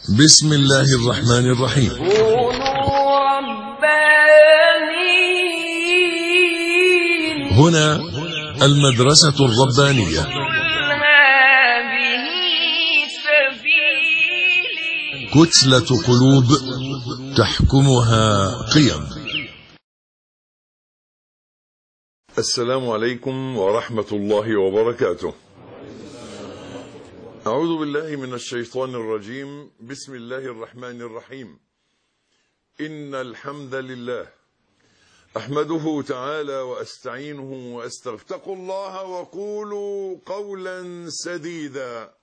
بسم الله الرحمن الرحيم. كونوا ربانيين. هنا المدرسة الربانية. هذه سبيلي. كتلة قلوب تحكمها قيم. السلام عليكم ورحمة الله وبركاته. أعوذ بالله من الشيطان الرجيم. بسم الله الرحمن الرحيم. إن الحمد لله أحمده تعالى وأستعينه وأستغفره. اتقوا الله وقولوا قولا سديدا.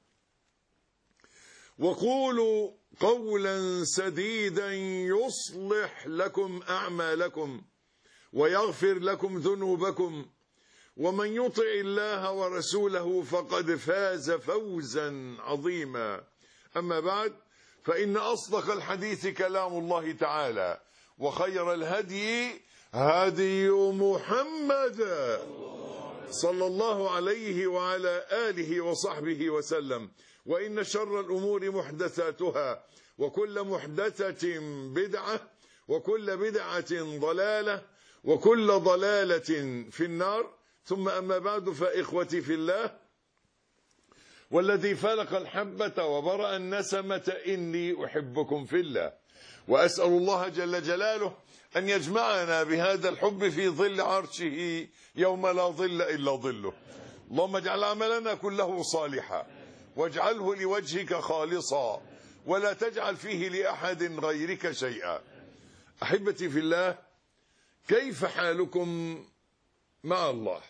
وقولوا قولا سديدا يصلح لكم أعمالكم ويغفر لكم ذنوبكم، ومن يطع الله ورسوله فقد فاز فوزا عظيما. أما بعد، فإن أصدق الحديث كلام الله تعالى، وخير الهدي هدي محمد صلى الله عليه وعلى آله وصحبه وسلم. وإن شر الأمور محدثاتها، وكل محدثة بدعة، وكل بدعة ضلالة، وكل ضلالة في النار. ثم أما بعد، فإخوتي في الله، والذي فلق الحبة وبرأ النسمة إني أحبكم في الله، وأسأل الله جل جلاله أن يجمعنا بهذا الحب في ظل عرشه يوم لا ظل إلا ظله. اللهم اجعل عملنا كله صالحا، واجعله لوجهك خالصا، ولا تجعل فيه لأحد غيرك شيئا. أحبتي في الله، كيف حالكم مع الله؟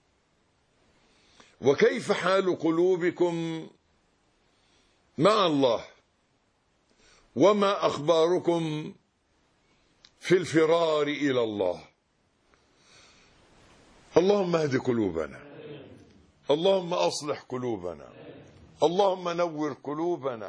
وكيف حال قلوبكم مع الله؟ وما أخباركم في الفرار إلى الله؟ اللهم اهد قلوبنا، اللهم أصلح قلوبنا، اللهم نور قلوبنا،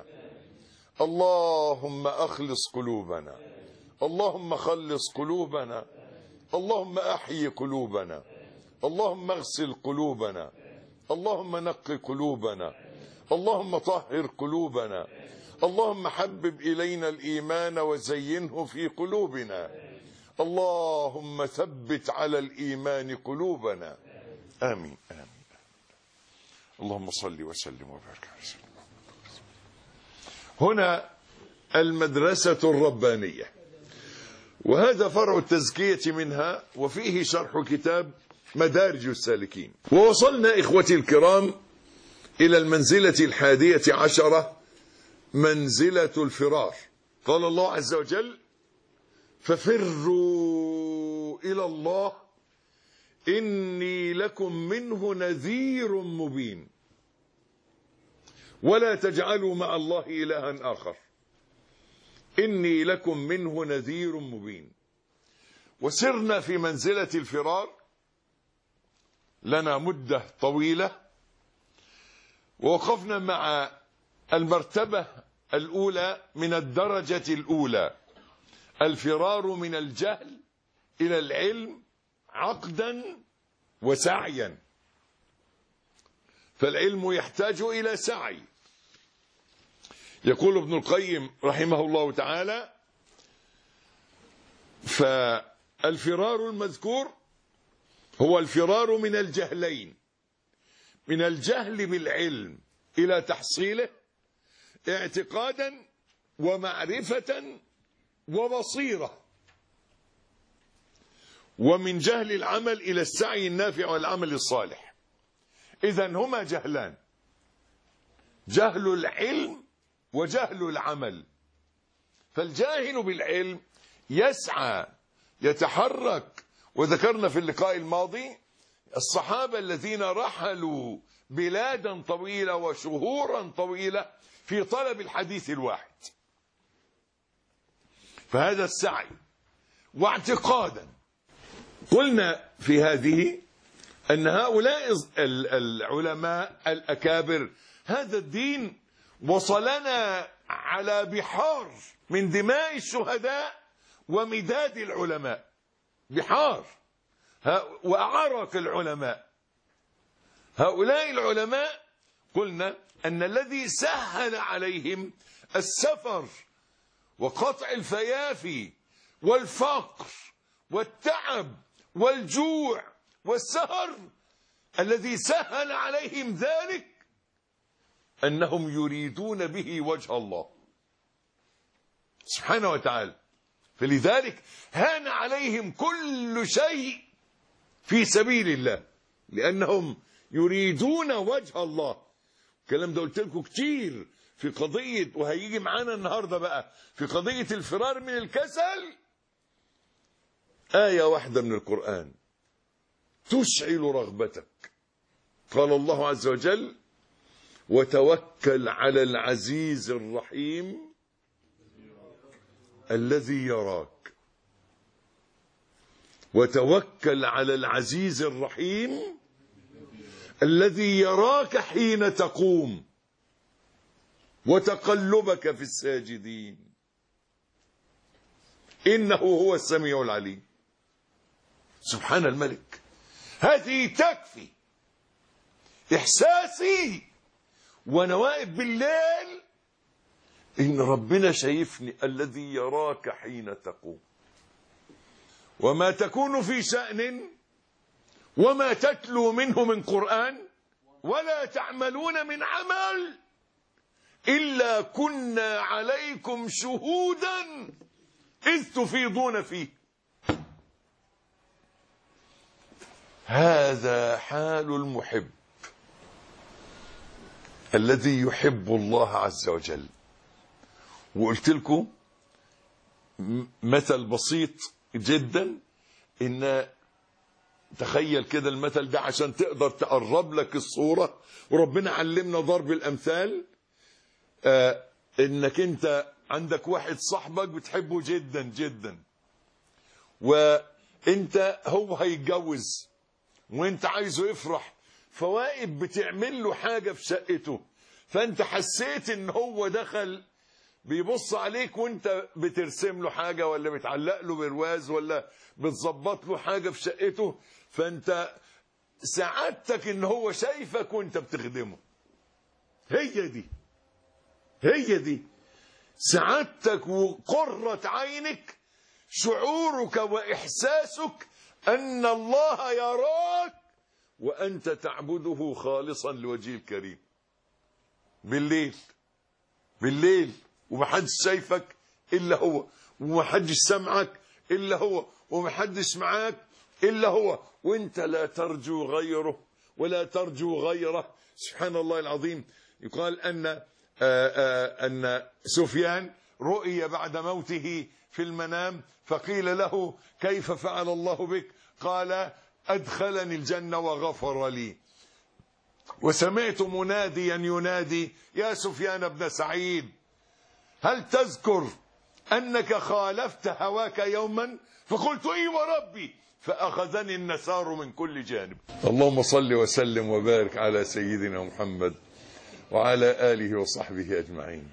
اللهم أخلص قلوبنا، اللهم خلص قلوبنا، اللهم أحيي قلوبنا، اللهم اغسل قلوبنا، اللهم نقي قلوبنا، اللهم طهر قلوبنا، اللهم حبب إلينا الإيمان وزينه في قلوبنا، اللهم ثبت على الإيمان قلوبنا. آمين آمين. اللهم صل وسلم وبارك على سيدنا محمد. هنا المدرسة الربانية، وهذا فرع التزكية منها، وفيه شرح كتاب مدارج السالكين. ووصلنا إخوتي الكرام إلى المنزلة 11، منزلة الفرار. قال الله عز وجل: ففروا إلى الله إني لكم منه نذير مبين ولا تجعلوا مع الله إلها آخر إني لكم منه نذير مبين. وسرنا في منزلة الفرار لنا مدة طويلة، ووقفنا مع المرتبة الأولى من الدرجة الأولى، الفرار من الجهل إلى العلم عقدا وسعيا. فالعلم يحتاج إلى سعي. يقول ابن القيم رحمه الله تعالى: فالفرار المذكور هو الفرار من الجهلين، من الجهل بالعلم إلى تحصيله اعتقادا ومعرفة وبصيرة، ومن جهل العمل إلى السعي النافع والعمل الصالح. إذن هما جهلان: جهل العلم وجهل العمل. فالجاهل بالعلم يسعى يتحرك. وذكرنا في اللقاء الماضي الصحابة الذين رحلوا بلادا طويلة وشهورا طويلة في طلب الحديث الواحد. فهذا السعي واعتقادا. قلنا في هذه أن هؤلاء العلماء الأكابر، هذا الدين وصلنا على بحار من دماء الشهداء ومداد العلماء، بحار وأعرق العلماء. هؤلاء العلماء قلنا أن الذي سهل عليهم السفر وقطع الفيافي والفقر والتعب والجوع والسهر، الذي سهل عليهم ذلك أنهم يريدون به وجه الله سبحانه وتعالى. فلذلك هان عليهم كل شيء في سبيل الله، لأنهم يريدون وجه الله. الكلام ده قلت لكم كتير في قضية، وهيجي معانا النهاردة بقى في قضية الفرار من الكسل. آية واحدة من القرآن تشعل رغبتك. قال الله عز وجل: وتوكل على العزيز الرحيم الذي يراك. وتوكل على العزيز الرحيم الذي يراك حين تقوم وتقلبك في الساجدين إنه هو السميع العليم. سبحان الملك. هذه تكفي إحساسي وأنا واقف بالليل إن ربنا شايفني، الذي يراك حين تقوم. وما تكون في شأن وما تتلو منه من قرآن ولا تعملون من عمل إلا كنا عليكم شهودا إذ تفيضون فيه. هذا حال المحب الذي يحب الله عز وجل. وقلت لكم مثل بسيط جدا، إن تخيل كده المثل ده عشان تقدر تقرب لك الصورة، وربنا علمنا ضرب الأمثال. إنك أنت عندك واحد صاحبك بتحبه جدا جدا، وأنت هو هيتجوز وأنت عايزه يفرح، فواقف بتعمل له حاجة في شقته، فأنت حسيت إن هو دخل بيبص عليك وانت بترسم له حاجة ولا بتعلق له برواز ولا بتظبط له حاجة في شقته، فانت سعادتك ان هو شايفك وانت بتخدمه. هي دي سعادتك وقرة عينك، شعورك وإحساسك أن الله يراك وأنت تعبده خالصا لوجهه الكريم بالليل ومحدش شايفك إلا هو، ومحدش سمعك إلا هو، ومحدش معاك إلا هو، وانت لا ترجو غيره ولا ترجو غيره. سبحان الله العظيم. يقال أن سفيان رؤي بعد موته في المنام، فقيل له: كيف فعل الله بك؟ قال: أدخلني الجنة وغفر لي. وسمعت مناديا ينادي: يا سفيان بن سعيد، هل تذكر أنك خالفت هواك يوما؟ فقلت: إي وربي، فأخذني النسار من كل جانب. اللهم صل وسلم وبارك على سيدنا محمد وعلى آله وصحبه أجمعين.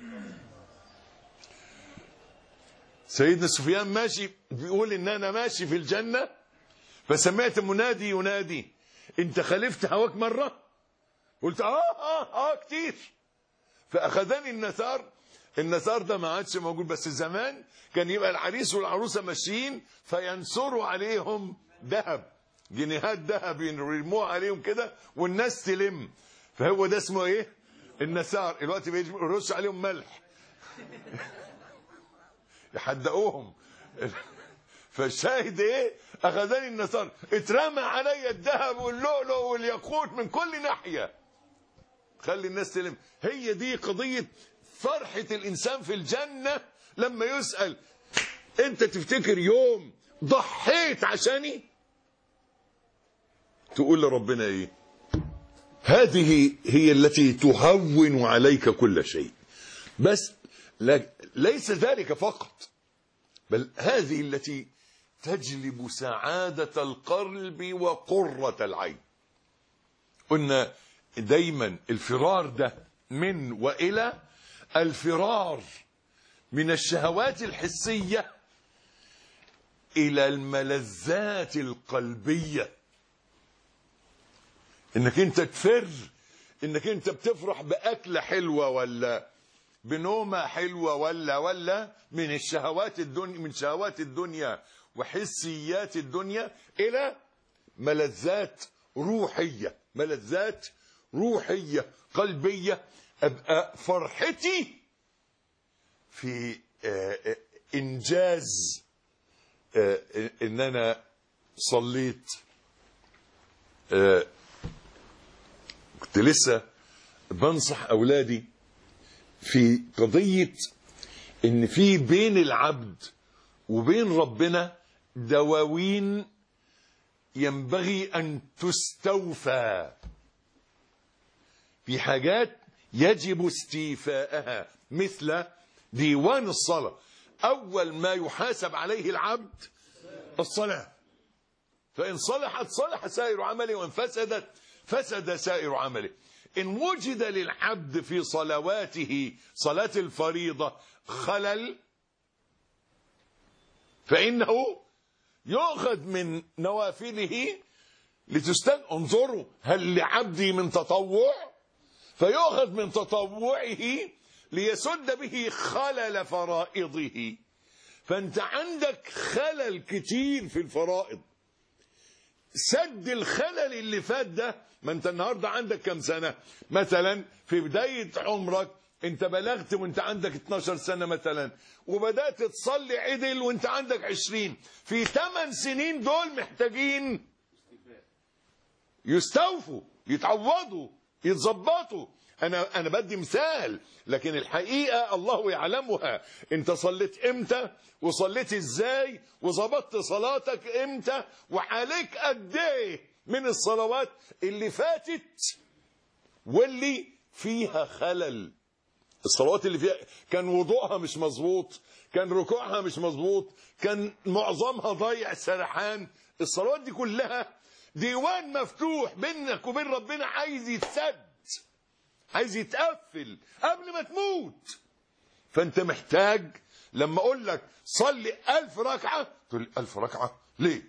سيدنا سفيان ماشي بيقول إن أنا ماشي في الجنة، فسمعت منادي ينادي: أنت خالفت هواك مرة؟ قلت: كتير. فأخذني النسار ده ما عادش موجود، بس زمان كان يبقى العريس والعروسة ماشيين فينصروا عليهم ذهب، جنيهات ذهب يرموها عليهم كده والناس تلم، فهو ده اسمه ايه؟ النسار. الوقت بيرش عليهم ملح يحدقوهم. فالشاهد ايه؟ اخذني النسار، اترمى علي الذهب واللؤلؤ والياقوت من كل ناحية، خلي الناس تلم. هي دي قضية فرحة الإنسان في الجنة لما يسأل: أنت تفتكر يوم ضحيت عشاني؟ تقول لربنا إيه؟ هذه هي التي تهون عليك كل شيء. بس ليس ذلك فقط، بل هذه التي تجلب سعادة القلب وقرة العين. قلنا دايما الفرار ده من وإلى، الفرار من الشهوات الحسية إلى الملذات القلبية، إنك أنت تفر انك انت بتفرح باكله حلوه ولا بنومه حلوه ولا من الشهوات الدنيا، من شهوات الدنيا وحسيات الدنيا الى ملذات روحيه، ملذات روحيه قلبيه. ابقى فرحتي في انجاز ان انا صليت. كنت لسه بنصح اولادي في قضيه ان في بين العبد وبين ربنا دواوين ينبغي ان تستوفى، في حاجات يجب استيفاءها، مثل ديوان الصلاة. أول ما يحاسب عليه العبد الصلاة، فإن صلحت صلح سائر عمله، وإن فسدت فسد سائر عمله. إن وجد للعبد في صلواته صلاة الفريضة خلل فإنه يؤخذ من نوافله انظروا هل لعبدي من تطوع، فيؤخذ من تطوعه ليسد به خلل فرائضه. فأنت عندك خلل كتير في الفرائض، سد الخلل اللي فات ده. ما انت النهارده عندك كم سنة مثلا؟ في بداية عمرك انت بلغت وانت عندك 12 سنة مثلا، وبدأت تصلي عدل وانت عندك 20. في 8 سنين دول محتاجين يستوفوا، يتعوضوا، يتظبطوا. انا بدي مثال، لكن الحقيقة الله يعلمها. انت صليت امتى وصليت ازاي وظبطت صلاتك امتى، وعليك قد ايه من الصلوات اللي فاتت واللي فيها خلل. الصلوات اللي فيها كان وضوءها مش مظبوط، كان ركوعها مش مظبوط، كان معظمها ضيع سرحان. الصلوات دي كلها ديوان مفتوح بينك وبين ربنا، عايز يتسد، عايز يتقفل قبل ما تموت. فانت محتاج لما اقول لك صلي 1000 ركعة تقول لي 1000 ركعة ليه؟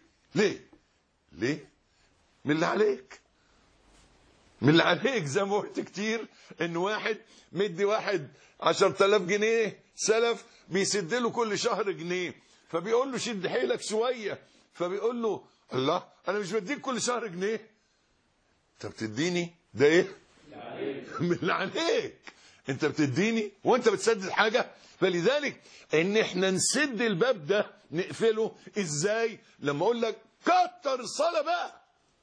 من اللي عليك، من اللي عليك. زي ما قلت كتير ان واحد مدي واحد 10,000 جنيه سلف، بيسد له كل شهر جنيه، فبيقول له شد حيلك شوية، فبيقول له الله انا مش بديك كل شهر جنيه، انت بتديني ده ايه؟ من اللي عليك. انت بتديني وانت بتسدد حاجة. فلذلك ان احنا نسد الباب ده نقفله ازاي؟ لما اقول لك كتر الصلاة بقى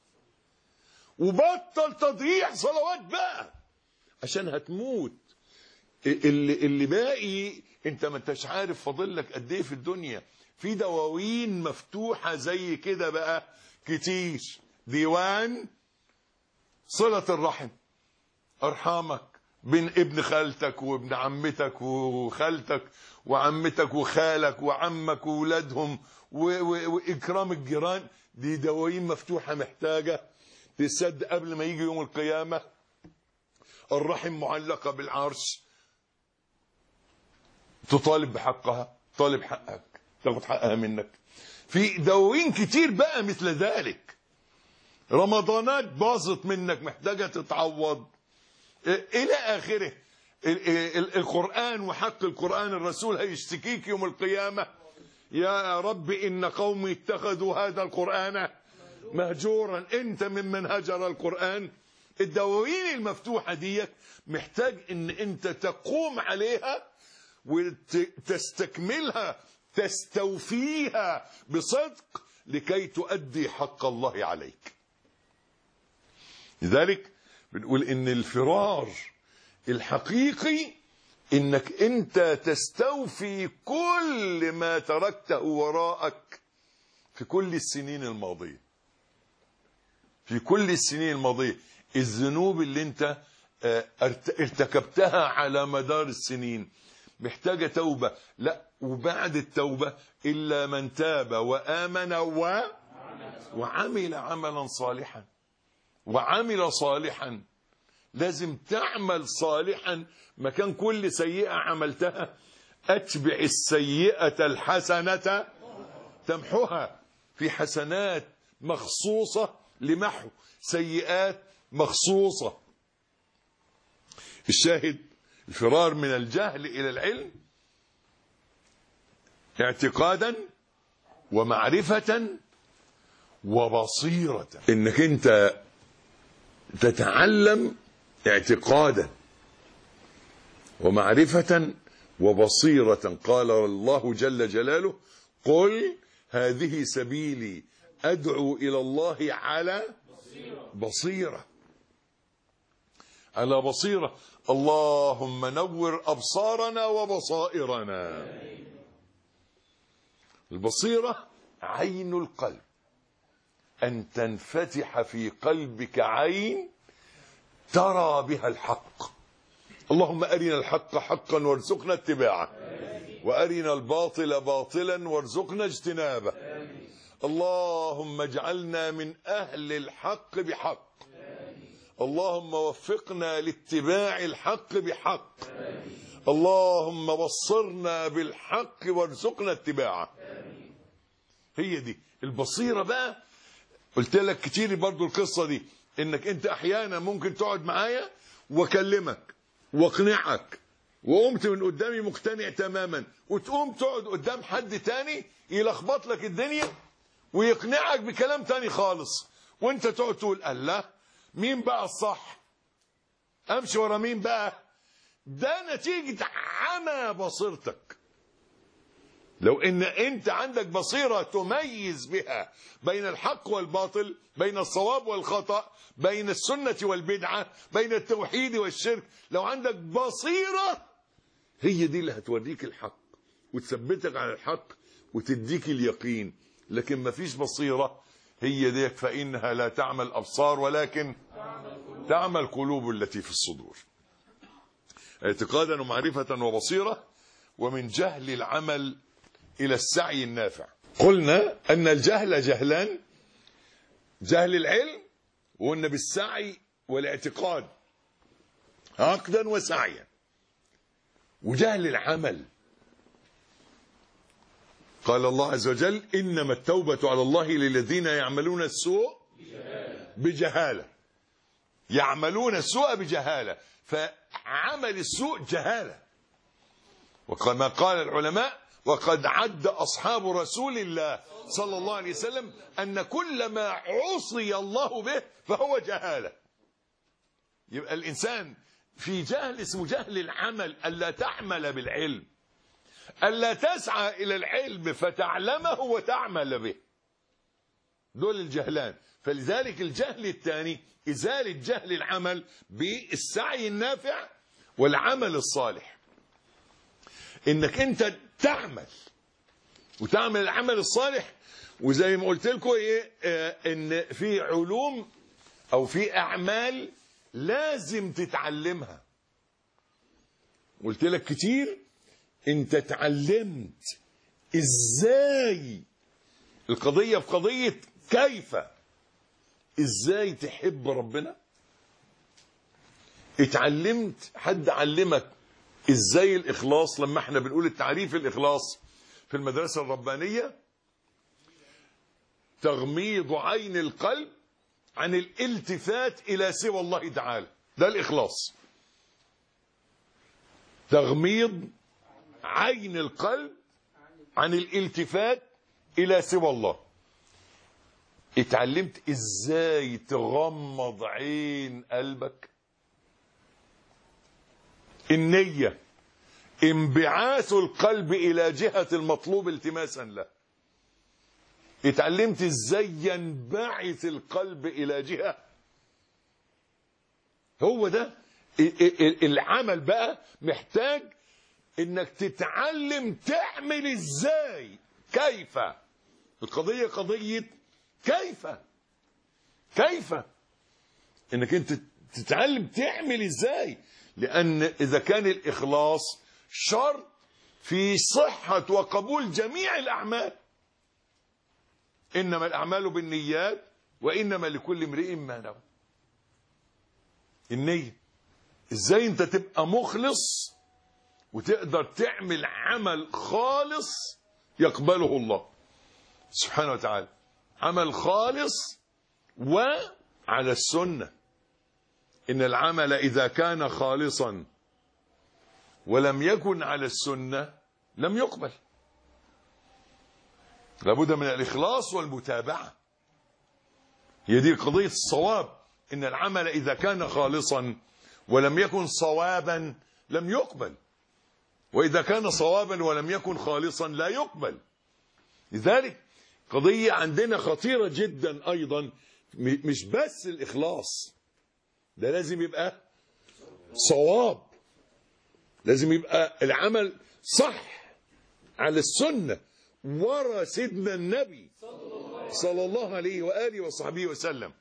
وبطل تضييع صلوات بقى، عشان هتموت. اللي باقي انت ما انتش عارف فاضل لك قد ايه في الدنيا. في دواوين مفتوحة زي كده بقى كتير. ديوان صلة الرحم، ارحامك بين ابن خالتك وابن عمتك وخالتك وعمتك وخالك وعمك وولادهم واكرام الجيران. دي دواوين مفتوحة محتاجة تسد قبل ما يجي يوم القيامة. الرحم معلقة بالعرش، تطالب بحقها، طالب حقك تاخد حقها منك. في دواوين كتير بقى مثل ذلك. رمضانات باظت منك محتاجة تتعوض إلى آخره. القرآن وحق القرآن، الرسول هيشتكيك يوم القيامة يا رب إن قومي اتخذوا هذا القرآن مهجورا. أنت ممن هجر القرآن. الدواوين المفتوحة دي محتاج إن أنت تقوم عليها وتستكملها، تستوفيها بصدق لكي تؤدي حق الله عليك. لذلك بنقول إن الفرار الحقيقي إنك أنت تستوفي كل ما تركته وراءك في كل السنين الماضية. في كل السنين الماضية الذنوب اللي أنت ارتكبتها على مدار السنين محتاجة توبة. لا، وبعد التوبة إلا من تاب وآمن وعمل عملا صالحا. وعمل صالحا لازم تعمل صالحا مكان كل سيئة عملتها. أتبع السيئة الحسنة تمحها. في حسنات مخصوصة لمحو، سيئات مخصوصة الشاهد الفرار من الجهل إلى العلم اعتقادا ومعرفة وبصيرة. انك انت تتعلم اعتقادا ومعرفة وبصيرة. قال الله جل جلاله: قل هذه سبيلي أدعو إلى الله على بصيرة. على بصيرة. اللهم نور أبصارنا وبصائرنا. البصيرة عين القلب، أن تنفتح في قلبك عين ترى بها الحق. اللهم أرنا الحق حقا وارزقنا اتباعه، وأرنا الباطل باطلا وارزقنا اجتنابه. اللهم اجعلنا من أهل الحق بحق. اللهم وفقنا لاتباع الحق بحق. اللهم بصرنا بالحق وارزقنا اتباعه. هي دي البصيرة بقى. قلت لك كتير برضو القصة دي، انك انت احيانا ممكن تقعد معايا واكلمك واقنعك وقمت من قدامي مقتنع تماما، وتقوم تقعد قدام حد تاني يلخبط لك الدنيا ويقنعك بكلام تاني خالص، وانت تقعد تقول الله مين بقى الصح؟ امشي ورا مين بقى؟ ده نتيجة عمى بصيرتك. لو ان انت عندك بصيرة تميز بها بين الحق والباطل، بين الصواب والخطأ، بين السنة والبدعة، بين التوحيد والشرك، لو عندك بصيرة هي دي اللي هتوريك الحق وتثبتك على الحق وتديك اليقين. لكن ما فيش بصيرة، هي ديك فإنها لا تعمى الأبصار ولكن تعمى القلوب التي في الصدور. اعتقادا ومعرفة وبصيرة. ومن جهل العمل إلى السعي النافع. قلنا أن الجهل جهلان: جهل العلم، وقلنا بالسعي والاعتقاد عقدا وسعيا، وجهل العمل. قال الله عز وجل: إنما التوبة على الله للذين يعملون السوء بجهالة. يعملون السوء بجهالة، فعمل السوء جهالة. وكما قال العلماء: وقد عد أصحاب رسول الله صلى الله عليه وسلم أن كل ما عصي الله به فهو جهالة. يبقى الإنسان في جهل اسمه جهل العمل، ألا تعمل بالعلم، ألا تسعى إلى العلم فتعلمه وتعمل به. دول الجهلان. فلذلك الجهل الثاني إزالة جهل العمل بالسعي النافع والعمل الصالح. إنك أنت تعمل وتعمل العمل الصالح. وزي ما قلت لكم إن في علوم أو في أعمال لازم تتعلمها. قلت لك كتير أنت اتعلمت إزاي. القضية في قضية كيف، إزاي تحب ربنا. اتعلمت، حد علمك ازاي الاخلاص. لما احنا بنقول التعريف الاخلاص في المدرسة الربانية: تغميض عين القلب عن الالتفات الى سوى الله تعالى. ده الاخلاص. تغميض عين القلب عن الالتفات الى سوى الله. اتعلمت ازاي تغمض عين قلبك. النية انبعاث القلب إلى جهة المطلوب التماسا له. اتعلمت ازاي ينبعث القلب إلى جهة. هو ده العمل بقى. محتاج انك تتعلم تعمل ازاي. كيف. القضية قضية كيف انك انت تتعلم تعمل ازاي. لأن إذا كان الإخلاص شرط في صحة وقبول جميع الأعمال. إنما الأعمال بالنيات وإنما لكل امرئ ما نوى. النية إزاي أنت تبقى مخلص وتقدر تعمل عمل خالص يقبله الله سبحانه وتعالى. عمل خالص وعلى السنة. إن العمل إذا كان خالصا ولم يكن على السنة لم يقبل. لابد من الإخلاص والمتابعة. هي دي قضية الصواب. إن العمل إذا كان خالصا ولم يكن صوابا لم يقبل، وإذا كان صوابا ولم يكن خالصا لا يقبل. لذلك قضية عندنا خطيرة جدا أيضا، مش بس الإخلاص، ده لازم يبقى صواب، لازم يبقى العمل صح على السنة ورا سيدنا النبي صلى الله عليه وآله وصحبه وسلم.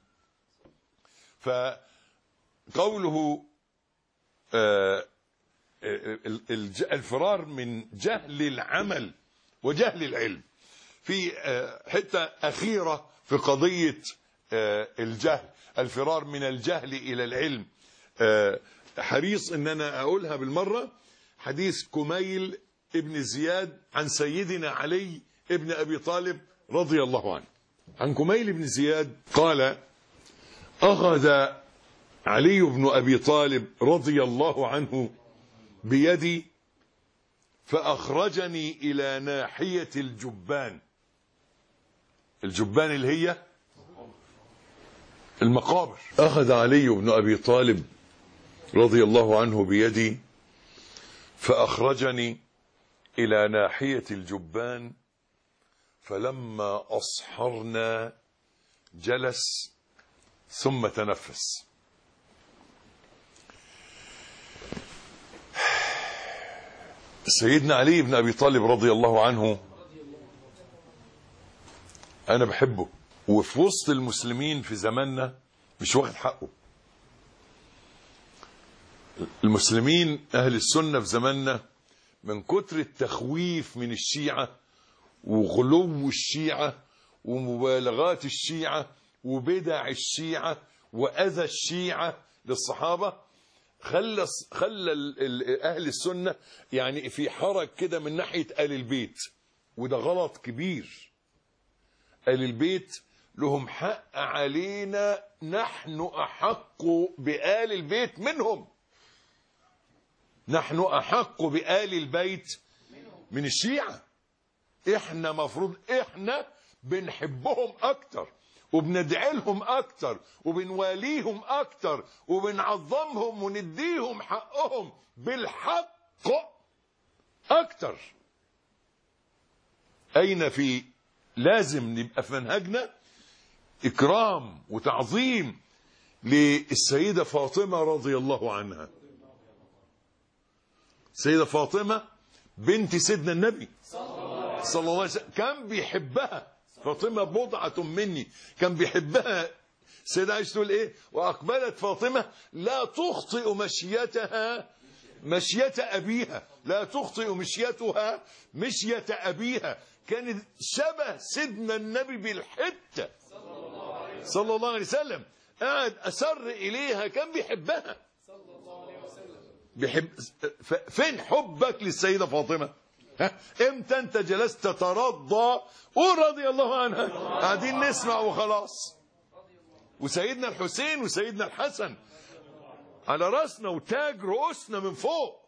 فقوله الفرار من جهل العمل وجهل العلم، في حتة أخيرة في قضية الجهل، الفرار من الجهل إلى العلم، حريص ان انا اقولها بالمرة. حديث كميل ابن زياد عن سيدنا علي ابن ابي طالب رضي الله عنه. عن كميل بن زياد قال: اخذ علي بن ابي طالب رضي الله عنه بيدي فاخرجني الى ناحية الجبان. الجبان اللي هي المقابر. اخذ علي بن ابي طالب رضي الله عنه بيدي فأخرجني إلى ناحية الجبان، فلما أصحرنا جلس ثم تنفس. سيدنا علي بن أبي طالب رضي الله عنه أنا بحبه، وفي وسط المسلمين في زماننا مش واخد حقه. المسلمين أهل السنة في زماننا من كتر التخويف من الشيعة وغلو الشيعة ومبالغات الشيعة وبدع الشيعة وأذى الشيعة للصحابة، خلى أهل السنة يعني في حرج كده من ناحية آل البيت، وده غلط كبير. آل البيت لهم حق علينا، نحن أحق بآل البيت منهم. نحن أحق بآل البيت من الشيعة. احنا مفروض احنا بنحبهم اكتر وبندعي لهم اكتر وبنواليهم اكتر وبنعظمهم ونديهم حقهم بالحق اكتر. اين في لازم نبقى في منهجنا اكرام وتعظيم للسيدة فاطمة رضي الله عنها. سيدة فاطمة بنت سيدنا النبي صلى الله عليه وسلم كان بيحبها. فاطمة بضعة مني، كان بيحبها. السيدة عائشة تقول ايه؟ واقبلت فاطمة لا تخطئ مشيتها مشية ابيها، لا تخطئ مشيتها مشية ابيها. كانت شبه سيدنا النبي بالحتة صلى الله عليه وسلم. قاعد أسر إليها، كان بيحبها. فين حبك للسيدة فاطمة؟ امتى انت جلست تترضى؟ قول رضي الله عنها. قاعدين نسمع وخلاص. وسيدنا الحسين وسيدنا الحسن على راسنا وتاج رؤوسنا من فوق.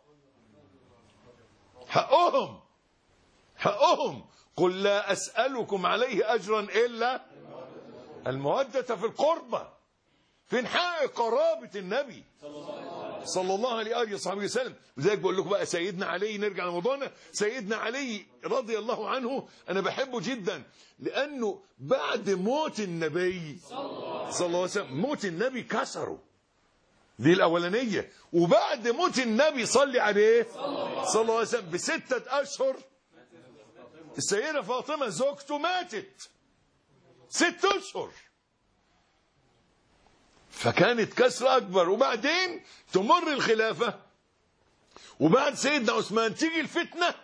حقهم حقهم. قل لا أسألكم عليه أجرا إلا المودة في القربة. فين حق قرابة النبي صلى الله عليه وصحبه وسلم؟ لذلك بقول لكم بقى سيدنا علي، نرجع لموضوعنا. سيدنا علي رضي الله عنه أنا بحبه جدا، لأنه بعد موت النبي صلى الله عليه وسلم، موت النبي كسره، دي الأولانية. وبعد موت النبي صلي عليه صلى الله عليه وسلم ب6 أشهر السيدة فاطمة زوجته ماتت 6 أشهر، فكانت كسر أكبر. وبعدين تمر الخلافة، وبعد سيدنا عثمان تيجي الفتنة،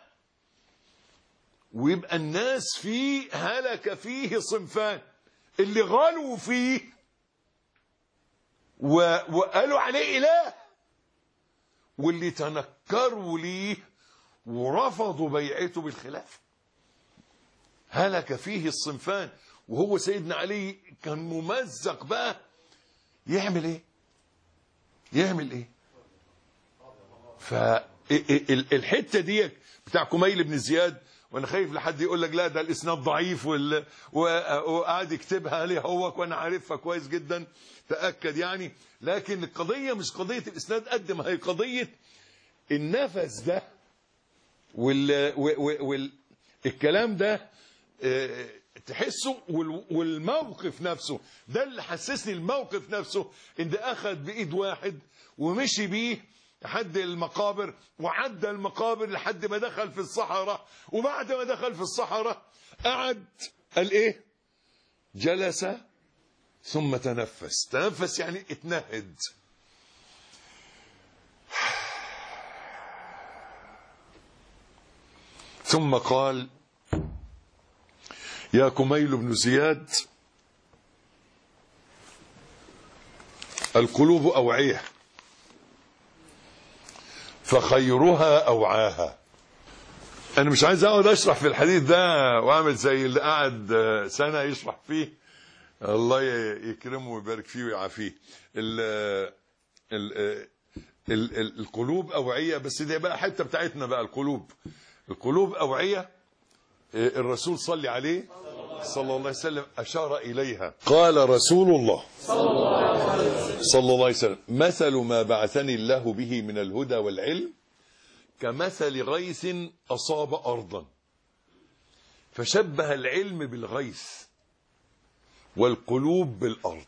ويبقى الناس فيه هلك فيه صنفان: اللي غالوا فيه وقالوا عليه إله، واللي تنكروا ليه ورفضوا بيعته بالخلافة. هلك فيه الصنفان. وهو سيدنا علي كان ممزق بقى، يعمل ايه؟ يعمل ايه؟ فالحته دي بتاع كميل بن زياد، وانا خايف لحد يقول لك لا ده الاسناد ضعيف وقاعد يكتبها لي هو، وانا عارفها كويس جدا، تاكد يعني. لكن القضيه مش قضيه الاسناد قد ما هي قضيه النفس ده والكلام ده، تحسه، والموقف نفسه ده اللي حسسني. الموقف نفسه ان ده اخذ بايد واحد ومشي بيه لحد المقابر، وعدى المقابر لحد ما دخل في الصحراء، وبعد ما دخل في الصحراء قعد قال ايه؟ جلس ثم تنفس يعني اتنهد. ثم قال: يا كميل بن زياد، القلوب أوعية فخيرها أوعاها. أنا مش عايز أقعد أشرح في الحديث ده وأعمل زي اللي قعد سنة يشرح فيه، الله يكرمه ويبارك فيه ويعافيه. القلوب أوعية، بس دي بقى حتة بتاعتنا بقى. القلوب أوعية. الرسول صلى عليه صلى الله عليه وسلم أشار إليها، قال رسول الله صلى الله عليه وسلم: مثل ما بعثني الله به من الهدى والعلم كمثل غيث أصاب أرضا، فشبه العلم بالغيث والقلوب بالأرض.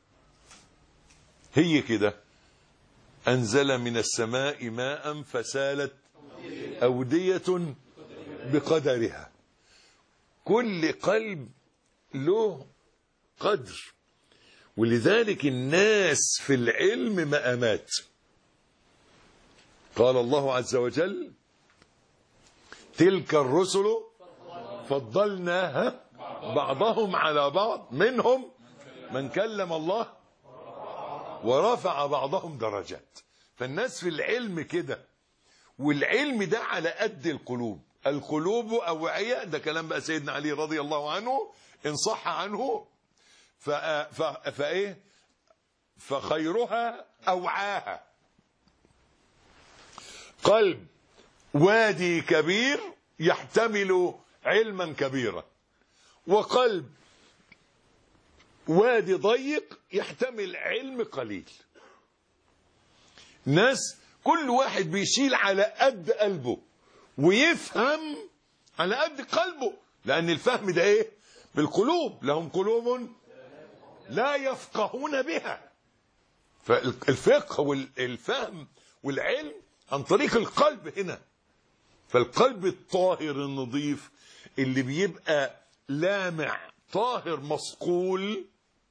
هي كده، أنزل من السماء ماء فسالت أودية بقدرها. كل قلب له قدر، ولذلك الناس في العلم مقامات. قال الله عز وجل: تلك الرسل فضلنا بعضهم على بعض، منهم من كلم الله ورفع بعضهم درجات. فالناس في العلم كده، والعلم ده على قد القلوب. القلوب أوعية، ده كلام بقى سيدنا علي رضي الله عنه إن صح عنه. فإيه؟ فخيرها أوعاها. قلب وادي كبير يحتمل علما كبيرا، وقلب وادي ضيق يحتمل علم قليل. ناس كل واحد بيشيل على قد قلبه ويفهم على قد قلبه، لأن الفهم ده إيه؟ بالقلوب. لهم قلوب لا يفقهون بها. فالفقه والفهم والعلم عن طريق القلب هنا. فالقلب الطاهر النظيف اللي بيبقى لامع طاهر مصقول،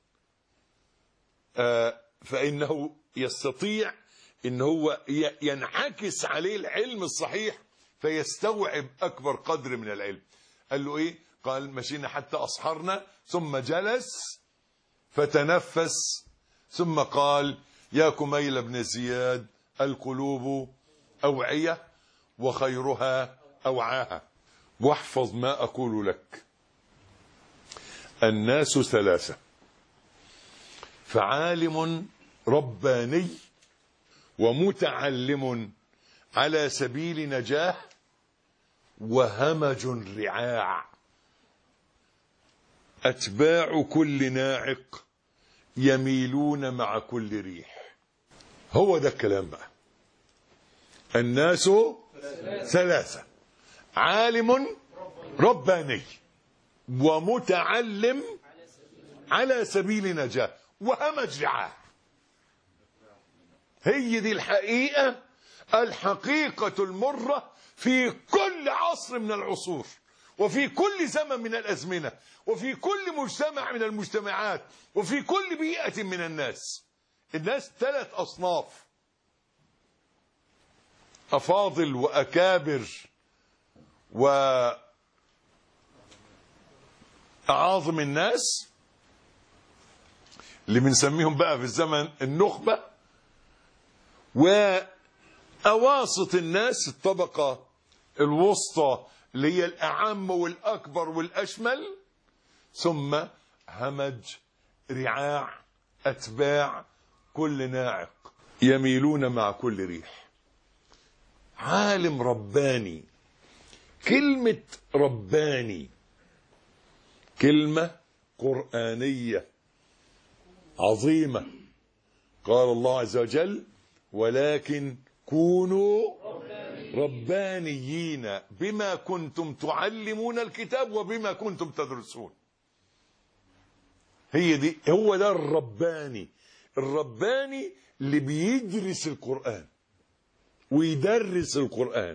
فإنه يستطيع إن هو ينعكس عليه العلم الصحيح فيستوعب أكبر قدر من العلم. قال له إيه؟ قال: مشينا حتى أصحرنا ثم جلس فتنفس، ثم قال: يا كميل بن زياد، القلوب أوعية وخيرها أوعاها، واحفظ ما أقول لك. الناس ثلاثة: فعالم رباني، ومتعلم على سبيل نجاه، وهمج رعاع، أتباع كل ناعق يميلون مع كل ريح. هو ده الكلام بقى. الناس ثلاثة: عالم رباني، ومتعلم على سبيل نجاة، وهمج رعاع. هي دي الحقيقة المرة في كل عصر من العصور، وفي كل زمن من الأزمنة، وفي كل مجتمع من المجتمعات، وفي كل بيئة من الناس. الناس ثلاث أصناف: أفاضل وأكابر وأعاظم الناس، اللي بنسميهم بقى في الزمن النخبة، وأواسط الناس، الطبقة الوسطى اللي هي الأعم والأكبر والأشمل، ثم همج رعاع، أتباع كل ناعق. يميلون مع كل ريح. عالم رباني. كلمة رباني كلمة قرآنية عظيمة. قال الله عز وجل: ولكن كونوا ربانيين بما كنتم تعلمون الكتاب وبما كنتم تدرسون. هو ده الرباني. الرباني اللي بيدرس القرآن ويدرس القرآن.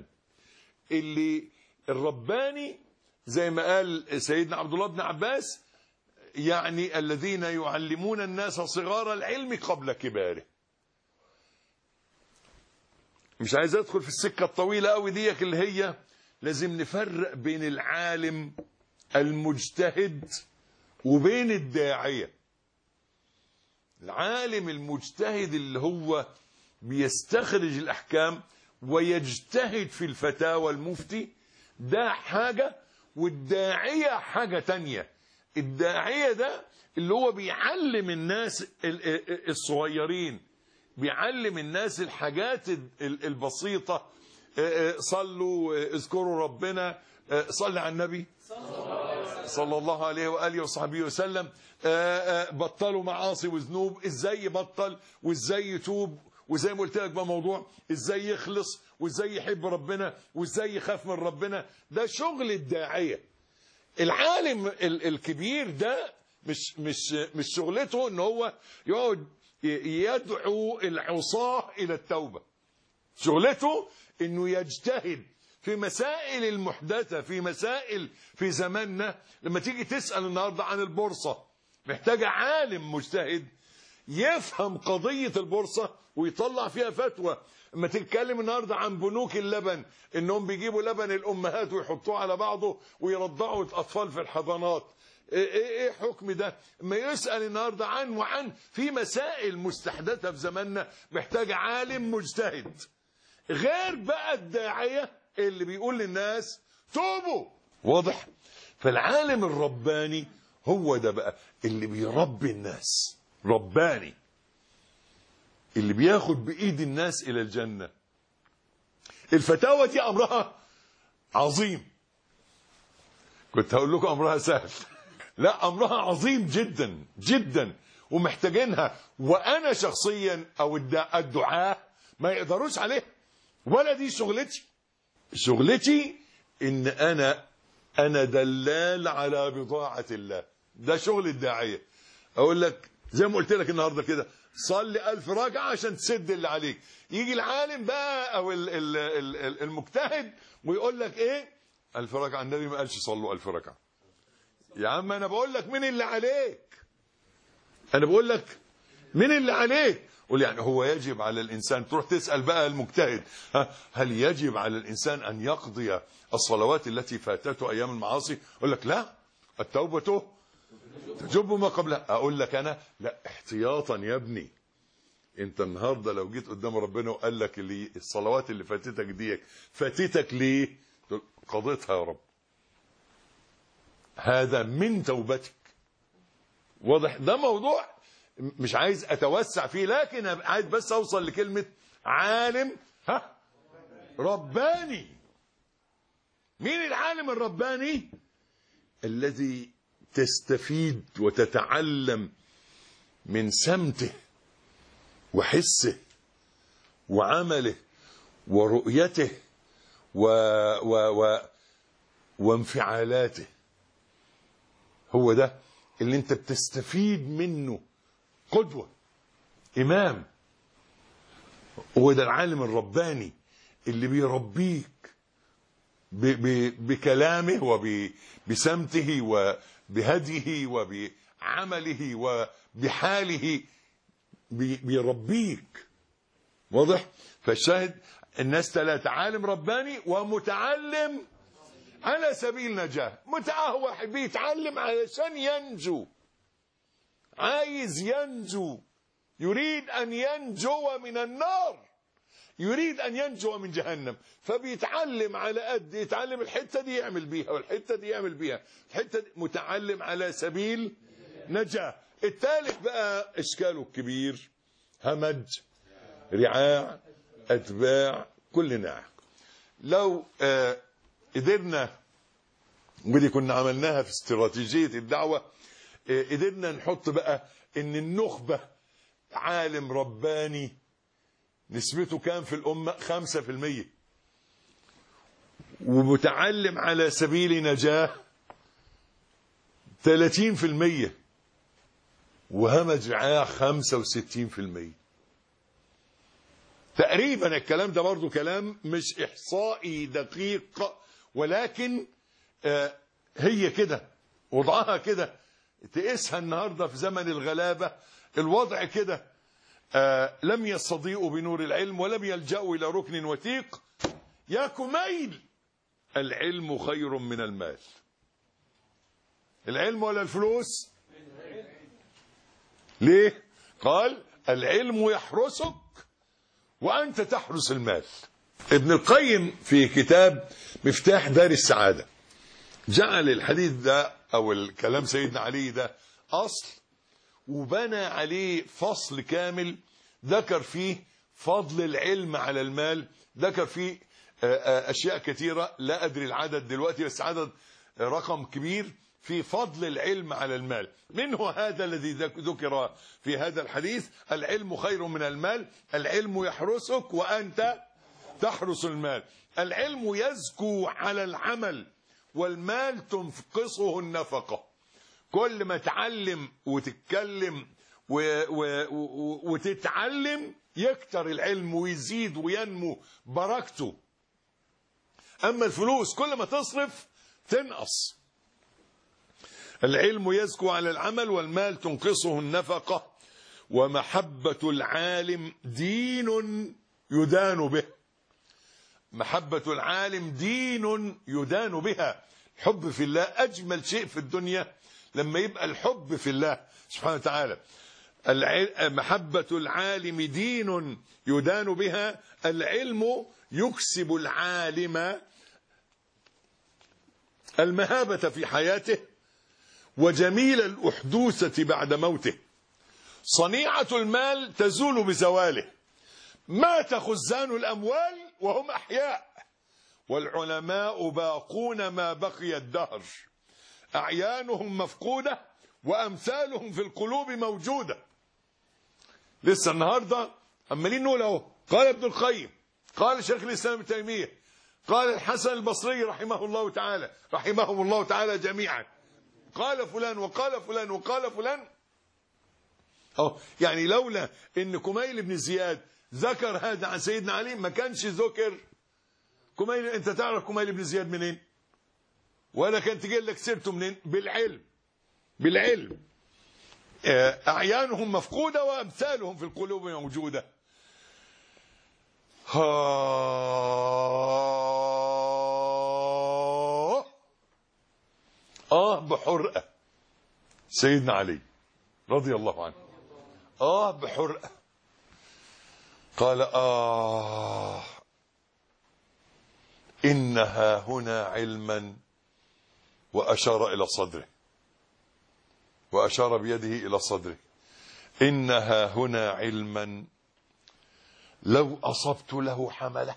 الرباني زي ما قال سيدنا عبد الله بن عباس، يعني الذين يعلمون الناس صغار العلم قبل كباره. مش عايز ادخل في السكة الطويلة قوي ديك، اللي هي لازم نفرق بين العالم المجتهد وبين الداعية. العالم المجتهد اللي هو بيستخرج الأحكام ويجتهد في الفتاوى المفتي، ده حاجة، والداعية حاجة تانية. الداعية ده اللي هو بيعلم الناس الصغيرين، بيعلم الناس الحاجات البسيطة. صلوا، اذكروا ربنا، صلي على النبي صلى الله عليه وآله وصحبه وسلم، بطلوا معاصي وذنوب، ازاي يبطل وازاي يتوب، وزي ما قلت لك بقى موضوع ازاي يخلص وازاي يحب ربنا وازاي يخاف من ربنا. ده شغل الداعية. العالم الكبير ده مش شغلته ان هو يقعد يدعو العصاة الى التوبة. شغلته انه يجتهد في مسائل المحدثة، في مسائل في زماننا. لما تيجي تسأل النهاردة عن البورصة، محتاجة عالم مجتهد يفهم قضية البورصة ويطلع فيها فتوى. لما تتكلم النهاردة عن بنوك اللبن، انهم بيجيبوا لبن الامهات ويحطوه على بعضه ويرضعوا الاطفال في الحضانات، ايه حكم ده؟ ما يسأل النهاردة عن في مسائل مستحدثة في زماننا، محتاج عالم مجتهد. غير بقى الداعية اللي بيقول للناس توبوا. واضح؟ فالعالم الرباني هو ده بقى اللي بيربي الناس. رباني اللي بياخد بإيد الناس إلى الجنة. الفتاوى دي أمرها عظيم. كنت هقول لكم أمرها سهل، لا، أمرها عظيم جدا جدا ومحتاجينها. وأنا شخصيا أو الدعاة ما يقدروش عليها، ولا دي شغلتي. شغلتي إن أنا دلال على بضاعة الله. ده شغل الداعية. أقول لك زي ما قلت لك النهاردة كده، صلي 1000 ركعة عشان تسد اللي عليك. يجي العالم بقى أو المجتهد ويقول لك إيه؟ 1000 ركعة. النبي ما قالش صلوا 1000 ركعة. يا عم أنا بقول لك مين اللي عليك. أنا بقول لك مين اللي عليك. قول يعني هو يجب على الإنسان، تروح تسأل بقى المجتهد، هل يجب على الإنسان أن يقضي الصلوات التي فاتته أيام المعاصي؟ أقول لك لا، التوبة تجب ما قبلها. أقول لك أنا لا، احتياطا يا ابني. أنت النهاردة لو جيت قدام ربنا وقال لك اللي الصلوات اللي فاتتك دي فاتتك ليه؟ قضيتها يا رب، هذا من توبتك. واضح؟ ده موضوع مش عايز أتوسع فيه، لكن عايز بس أوصل لكلمة عالم رباني. مين العالم الرباني؟ الذي تستفيد وتتعلم من سمته وحسه وعمله ورؤيته وانفعالاته. هو ده اللي انت بتستفيد منه. قدوة، إمام. هو ده العالم الرباني اللي بيربيك بكلامه وبسمته وبهديه وبعمله وبحاله، بيربيك. واضح؟ فالشاهد الناس ثلاثة: عالم رباني ومتعلم على سبيل نجاة. واحد بيتعلم علشان ينجو، عايز ينجو، يريد أن ينجو من النار، يريد أن ينجو من جهنم، فبيتعلم على قد يتعلم الحتة دي يعمل بيها والحتة دي يعمل بيها، الحتة دي متعلم على سبيل نجاة. الثالث بقى إشكاله الكبير: همج رعاع أتباع كل ناعق. لو قدرنا، ودي كنا عملناها في استراتيجية الدعوة، قدرنا نحط بقى ان النخبة عالم رباني نسبته كام في الأمة؟ 5%، ومتعلم على سبيل نجاة 30%، وهمج رعاع 65%. تقريبا الكلام ده برضو كلام مش إحصائي دقيق، ولكن هي كده وضعها كده. تقيسها النهاردة في زمن الغلابة الوضع كده. لم يستضيئوا بنور العلم ولم يلجأوا إلى ركن وثيق. يا كميل، العلم خير من المال. العلم ولا الفلوس؟ ليه؟ قال العلم يحرسك وأنت تحرس المال. ابن القيم في كتاب مفتاح دار السعادة جعل الحديث ده أو الكلام سيدنا علي ده أصل، وبنى عليه فصل كامل ذكر فيه فضل العلم على المال، ذكر فيه أشياء كثيرة لا أدري العدد دلوقتي، بس عدد رقم كبير في فضل العلم على المال. منه هذا الذي ذكر في هذا الحديث: العلم خير من المال، العلم يحرسك وأنت تحرس المال، العلم يزكو على العمل، والمال تنقصه النفقة. كل ما تعلم وتتكلم وتتعلم يكتر العلم ويزيد وينمو بركته. أما الفلوس كل ما تصرف تنقص. العلم يزكو على العمل، والمال تنقصه النفقة، ومحبة العالم دين يدان به. محبة العالم دين يدان بها. الحب في الله أجمل شيء في الدنيا لما يبقى الحب في الله سبحانه وتعالى. محبة العالم دين يدان بها. العلم يكسب العالم المهابة في حياته وجميل الأحدوثة بعد موته. صنيعة المال تزول بزواله. مات خزان الأموال وهم أحياء، والعلماء باقون ما بقي الدهر. أعيانهم مفقودة وأمثالهم في القلوب موجودة. لسه النهاردة عمالين نقول اهو قال ابن القيم، قال شيخ الإسلام ابن تيمية، قال الحسن البصري رحمه الله تعالى، رحمهم الله تعالى جميعا، قال فلان وقال فلان وقال فلان. يعني لولا ان كميل بن زياد ذكر هذا عن سيدنا علي ما كانش ذكر كميل. انت تعرف كميل بن زياد منين؟ ولا كان تجي لك سيرته منين؟ بالعلم. بالعلم. أعيانهم مفقودة وأمثالهم في القلوب موجودة. بحرقة سيدنا علي رضي الله عنه. بحرقة. قال إنها هنا علما، وأشار إلى صدره، وأشار بيده إلى صدره. إنها هنا علما لو أصبت له حمله.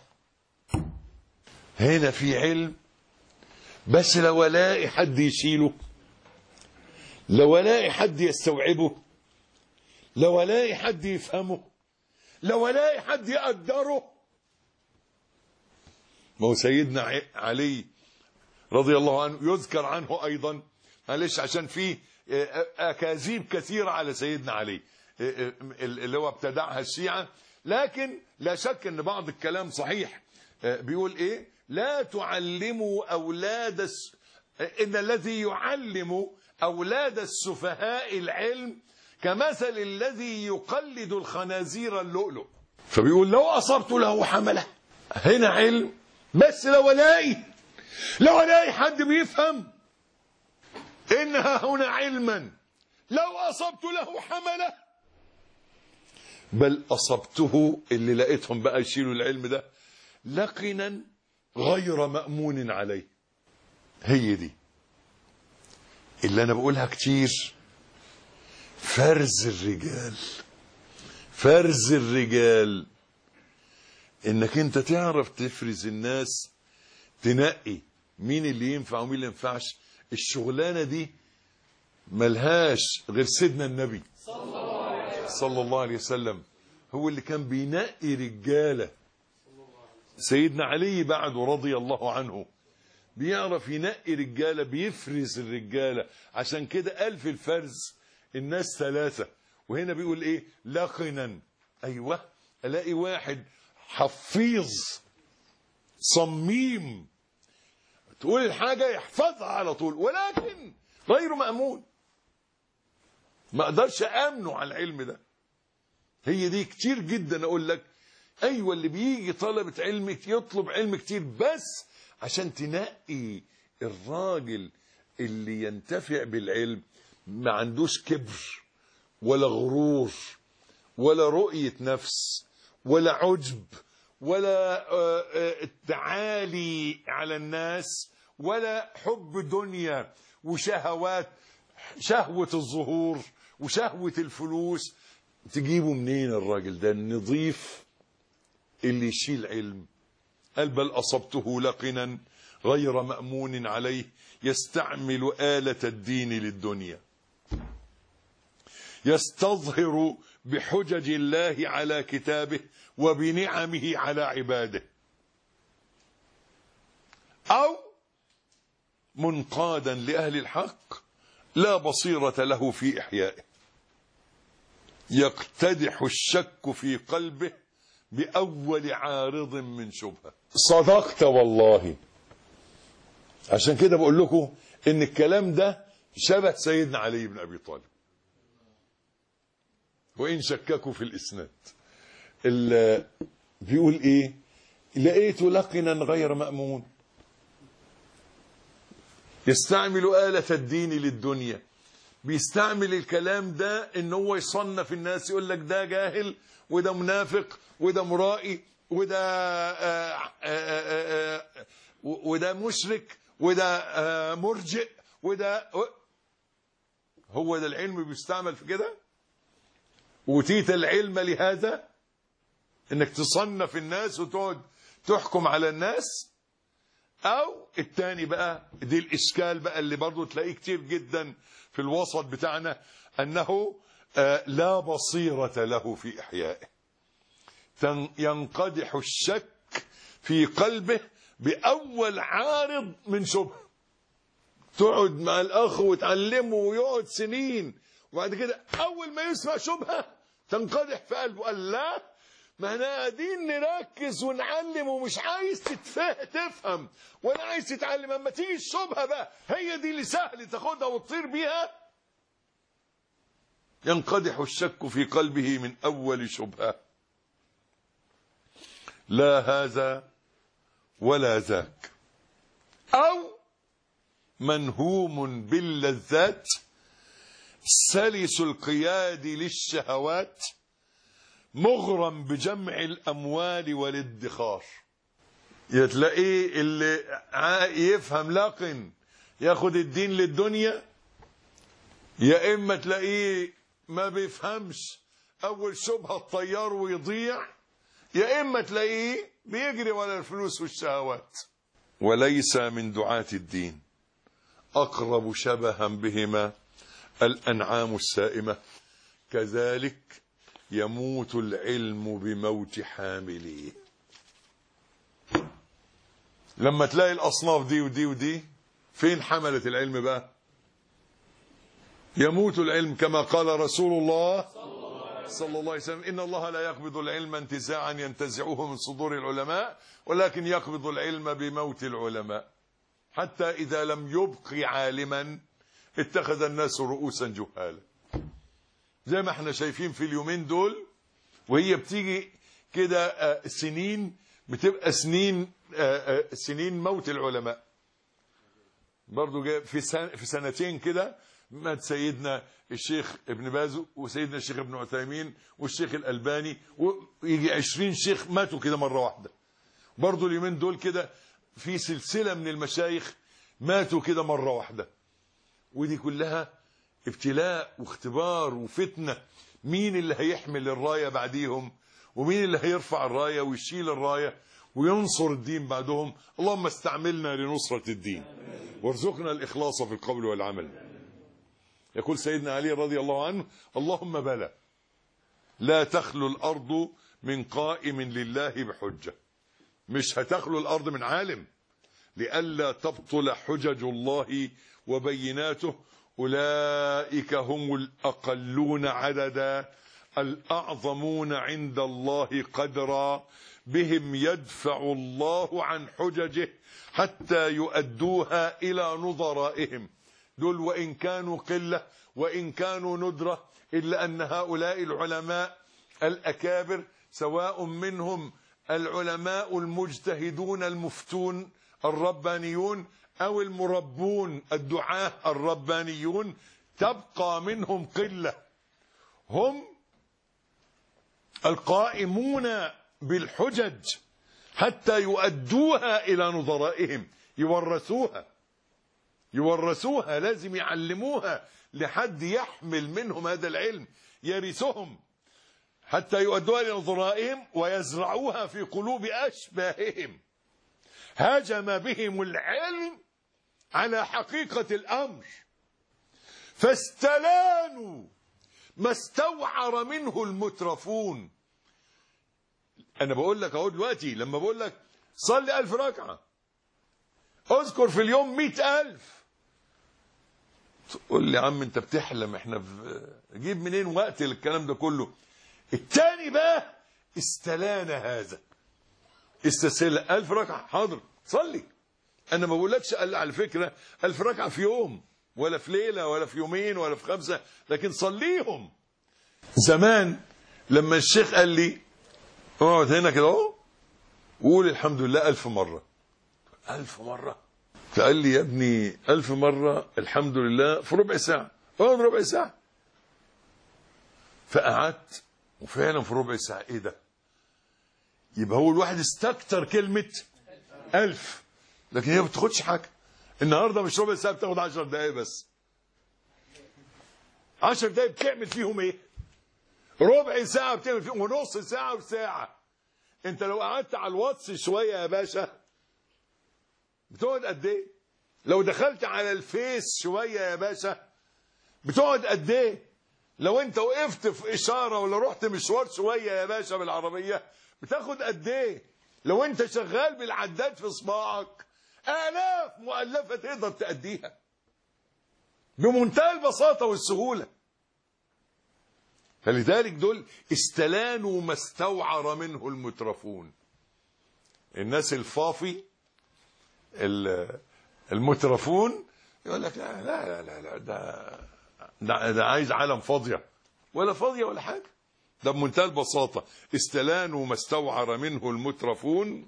هنا في علم، بس لو الاقي حد يشيله، لو الاقي حد يستوعبه، لو الاقي حد يفهمه، لو الاقي حد يقدره. ما هو سيدنا علي رضي الله عنه يذكر عنه أيضا، معلش عشان فيه أكاذيب كثيرة على سيدنا علي اللي هو ابتدعها الشيعة، لكن لا شك ان بعض الكلام صحيح. بيقول ايه؟ لا تعلموا أولاد إن الذي يعلم أولاد السفهاء العلم كمثل الذي يقلد الخنازير اللؤلؤ. فبيقول لو أصبت له حملة، هنا علم، بس لو الاقي حد بيفهم. إنها هنا علما لو أصبت له حملة، بل أصبته اللي لقيتهم بقى يشيلوا العلم ده لقنا غير مأمون عليه. هي دي اللي أنا بقولها كتير، فرز الرجال. فرز الرجال انك انت تعرف تفرز الناس، تنقي مين اللي ينفع ومين اللي ينفعش. الشغلانة دي ملهاش غير سيدنا النبي صلى الله عليه وسلم، هو اللي كان بينقي رجالة. سيدنا علي بعده رضي الله عنه بيعرف ينقي رجالة، بيفرز الرجالة. عشان كده قال في الفرز الناس ثلاثة، وهنا بيقول ايه؟ لقنا. ايوه، الاقي واحد حفيظ صميم، تقول الحاجة يحفظها على طول، ولكن غير مأمون، ما اقدرش امنه على العلم ده. هي دي كتير جدا اقول لك. ايوه، اللي بيجي طلبة علم يطلب علم كتير بس عشان تنقي الراجل اللي ينتفع بالعلم، ما عندوش كبر ولا غرور ولا رؤية نفس ولا عجب ولا تعالي على الناس ولا حب دنيا وشهوات، شهوة الظهور وشهوة الفلوس. تجيبه منين الراجل ده النظيف اللي يشيل علم؟ قال بل أصبته لقنا غير مأمون عليه، يستعمل آلة الدين للدنيا، يستظهر بحجج الله على كتابه وبنعمه على عباده، أو منقادا لأهل الحق لا بصيرة له في إحيائه، يقتدح الشك في قلبه بأول عارض من شبهة. صدقت والله. عشان كده بقول لكم إن الكلام ده شبه سيدنا علي بن أبي طالب، وإن شككوا في الإسناد. بيقول إيه؟ لقيته لقنا غير مأمون، يستعمل آلة الدين للدنيا. بيستعمل الكلام ده ان هو يصنف الناس، يقول لك ده جاهل وده منافق وده مرائي وده مشرك وده مرجئ وده. هو ده العلم بيستعمل في كده؟ أوتيت العلم لهذا، انك تصنف الناس وتقعد تحكم على الناس؟ او الثاني بقى، دي الاشكال بقى اللي برضو تلاقيه كتير جدا في الوسط بتاعنا، انه لا بصيرة له في احيائه، ينقدح الشك في قلبه باول عارض من شبهه. تقعد مع الاخ وتعلمه ويقعد سنين، وبعد كده اول ما يسمع شبهه تنقدح في قلبه. قال لا، ما احنا قاعدين نركز ونعلم ومش عايز تفهم ولا عايز تتعلم. اما تيجي الشبهه بقى هي دي اللي سهل تاخدها وتطير بيها. ينقدح الشك في قلبه من اول شبهه، لا هذا ولا ذاك، او منهوم باللذات سلس القياد للشهوات مغرم بجمع الأموال والادخار. تلاقيه اللي يفهم لقن ياخد الدين للدنيا، يا إما تلاقيه ما بيفهمش أول شبهة الطيار ويضيع، يا إما تلاقيه بيجري ولا الفلوس والشهوات. وليس من دعاة الدين أقرب شبها بهما الأنعام السائمة، كذلك يموت العلم بموت حامليه. لما تلاقي الأصناف دي ودي ودي، فين حملة العلم بقى؟ يموت العلم كما قال رسول الله صلى الله عليه وسلم: إن الله لا يقبض العلم انتزاعا ينتزعه من صدور العلماء، ولكن يقبض العلم بموت العلماء، حتى إذا لم يبق عالما اتخذ الناس رؤوسا جهالا. زي ما احنا شايفين في اليومين دول، وهي بتيجي كده سنين، بتبقى سنين موت العلماء. برضو في سنتين كده مات سيدنا الشيخ ابن باز وسيدنا الشيخ ابن عثيمين والشيخ الألباني، ويجي 20 شيخ ماتوا كده مرة واحدة. برضو اليومين دول كده في سلسلة من المشايخ ماتوا كده مرة واحدة. ودي كلها ابتلاء واختبار وفتنة. مين اللي هيحمل الراية بعديهم ومين اللي هيرفع الراية ويشيل الراية وينصر الدين بعدهم. اللهم استعملنا لنصرة الدين وارزقنا الإخلاص في القول والعمل. يقول سيدنا علي رضي الله عنه: اللهم بلى لا تخلو الأرض من قائم لله بحجة. مش هتخلو الأرض من عالم، لئلا تبطل حجج الله وبيناته. أولئك هم الأقلون عددا الأعظمون عند الله قدرا، بهم يدفع الله عن حججه حتى يؤدوها إلى نظرائهم. دول وإن كانوا قلة وإن كانوا ندرة، إلا أن هؤلاء العلماء الأكابر، سواء منهم العلماء المجتهدون المفتون الربانيون أو المربون الدعاة الربانيون، تبقى منهم قلة هم القائمون بالحجج حتى يؤدوها إلى نظرائهم. يورثوها، لازم يعلموها لحد يحمل منهم هذا العلم يرثهم حتى يؤدوها إلى نظرائهم ويزرعوها في قلوب أشباههم. هاجم بهم العلم على حقيقة الأمر فاستلانوا ما استوعر منه المترفون. أنا بقول لك أهو دلوقتي، لما بقول لك صلي 1000 ركعة، اذكر في اليوم 100,000، تقول لي يا عم أنت بتحلم، احنا جيب منين وقت للكلام ده كله؟ التاني بقى استلان هذا، استسهل 1000 ركعة، حاضر صلي. أنا ما بقولكش على فكرة 1000 ركعة في يوم ولا في ليلة ولا في يومين ولا في 5، لكن صليهم. زمان لما الشيخ قال لي اقعد هنا كده اهو وقول الحمد لله 1000 مرة. 1000 مرة؟ فقال لي يا ابني 1000 مرة الحمد لله في ربع ساعة. اقعد ربع ساعة. فقعدت وفعلا في ربع ساعة. ايه ده؟ يبقى هو الواحد استكتر كلمة 1000، لكن هي ما بتاخدش حاجة. النهارده مش ربع ساعة، بتاخد 10 دقايق بس. 10 دقايق بتعمل فيهم ايه؟ ربع ساعة بتعمل فيهم، ونص ساعة وساعة. انت لو قعدت على الواتس شوية يا باشا بتقعد قد ايه؟ لو دخلت على الفيس شوية يا باشا بتقعد قد ايه؟ لو انت وقفت في اشارة ولا رحت مشوار شوية يا باشا بالعربية بتاخد قد ايه؟ لو انت شغال بالعداد في صباعك آلاف مؤلفة تقدر تأديها بمنتهى البساطة والسهولة. فلذلك دول استلانوا ما استوعر منه المترفون. الناس الفافي المترفون يقول لك لا لا لا لا ده عايز عالم فاضية، ولا فاضية ولا حاجة. ده بمنتهى البساطة استلانوا ما استوعر منه المترفون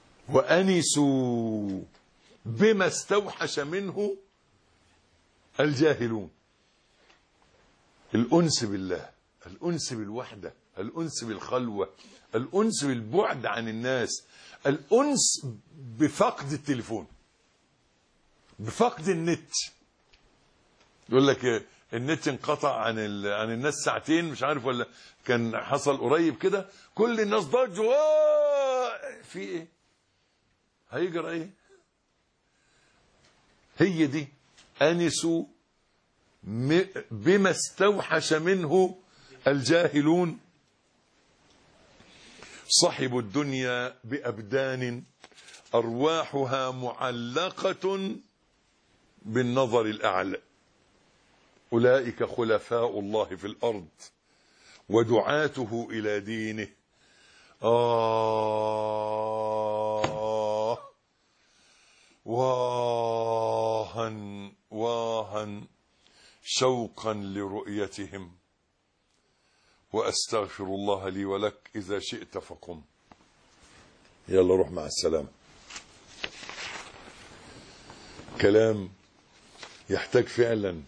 وأنسوا بما استوحش منه الجاهلون. الأنس بالله، الأنس بالوحدة، الأنس بالخلوة، الأنس بالبعد عن الناس، الأنس بفقد التليفون، بفقد النت. يقول لك النت انقطع عن الناس ساعتين مش عارف، ولا كان حصل قريب كده كل الناس ضجوا في ايه؟ هيجرى ايه؟ هي دي أنسوا بما استوحش منه الجاهلون. صحبوا الدنيا بأبدان أرواحها معلقة بالنظر الأعلى. أولئك خلفاء الله في الأرض ودعاته إلى دينه. واها شوقا لرؤيتهم. وأستغفر الله لي ولك، إذا شئت فقم. يلا روح مع السلامة. كلام يحتاج فعلا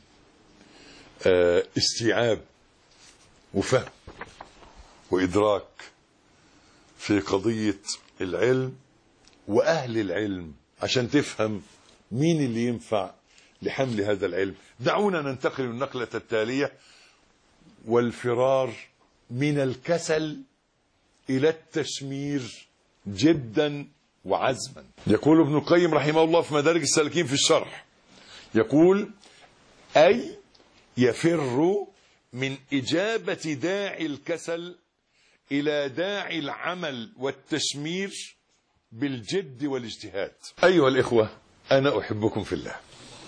استيعاب وفهم وإدراك في قضية العلم وأهل العلم، عشان تفهم مين اللي ينفع لحمل هذا العلم. دعونا ننتقل النقلة التالية، والفرار من الكسل إلى التشمير جدا وعزما. يقول ابن القيم رحمه الله في مدارج السالكين في الشرح، يقول: أي يفر من إجابة داعي الكسل إلى داعي العمل والتشمير بالجد والاجتهاد. أيها الإخوة، أنا أحبكم في الله.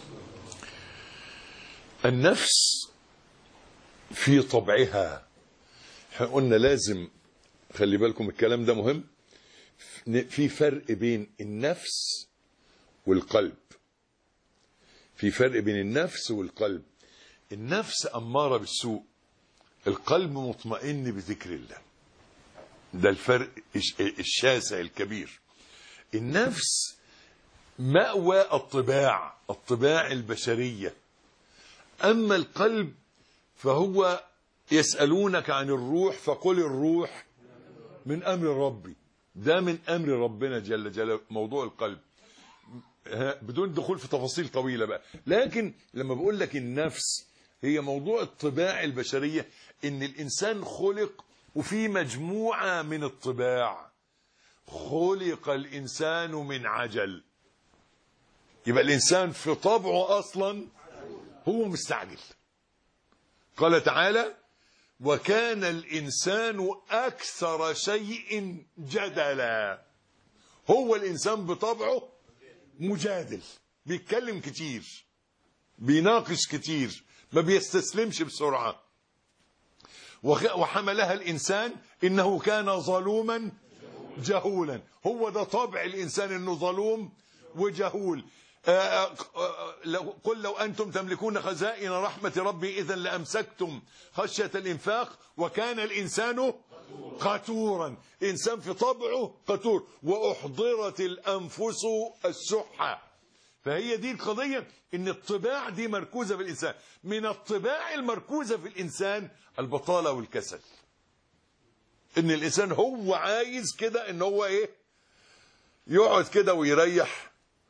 النفس في طبعها، قلنا لازم خلي بالكم الكلام ده مهم، في فرق بين النفس والقلب. في فرق بين النفس والقلب. النفس أمارة بالسوء، القلب مطمئن بذكر الله. ده الفرق الشاسع الكبير. النفس مأوى الطباع البشرية، أما القلب فهو يسألونك عن الروح فقل الروح من أمر ربي. ده من أمر ربنا جل جلاله موضوع القلب، بدون دخول في تفاصيل طويلة بقى. لكن لما بقول لك النفس هي موضوع الطباع البشرية، إن الإنسان خلق وفي مجموعة من الطباع. خلق الإنسان من عجل، يبقى الإنسان في طبعه أصلا هو مستعجل. قال تعالى: وكان الإنسان أكثر شيء جدلا. هو الإنسان بطبعه مجادل، بيتكلم كتير، بيناقش كتير، ما بيستسلمش بسرعة. وحملها الإنسان إنه كان ظلوما جهولا. هو ده طبع الإنسان، إنه ظلوم وجهول. قل لو أنتم تملكون خزائن رحمة ربي إذا لأمسكتم خشية الإنفاق وكان الإنسان قتورا. إنسان في طبعه قتور. وأحضرت الأنفس الشح. فهي دي القضية، إن الطباع دي مركوزة في الإنسان. من الطباع المركوزة في الإنسان البطالة والكسل. إن الإنسان هو عايز كده، إن هو إيه، يقعد كده ويريح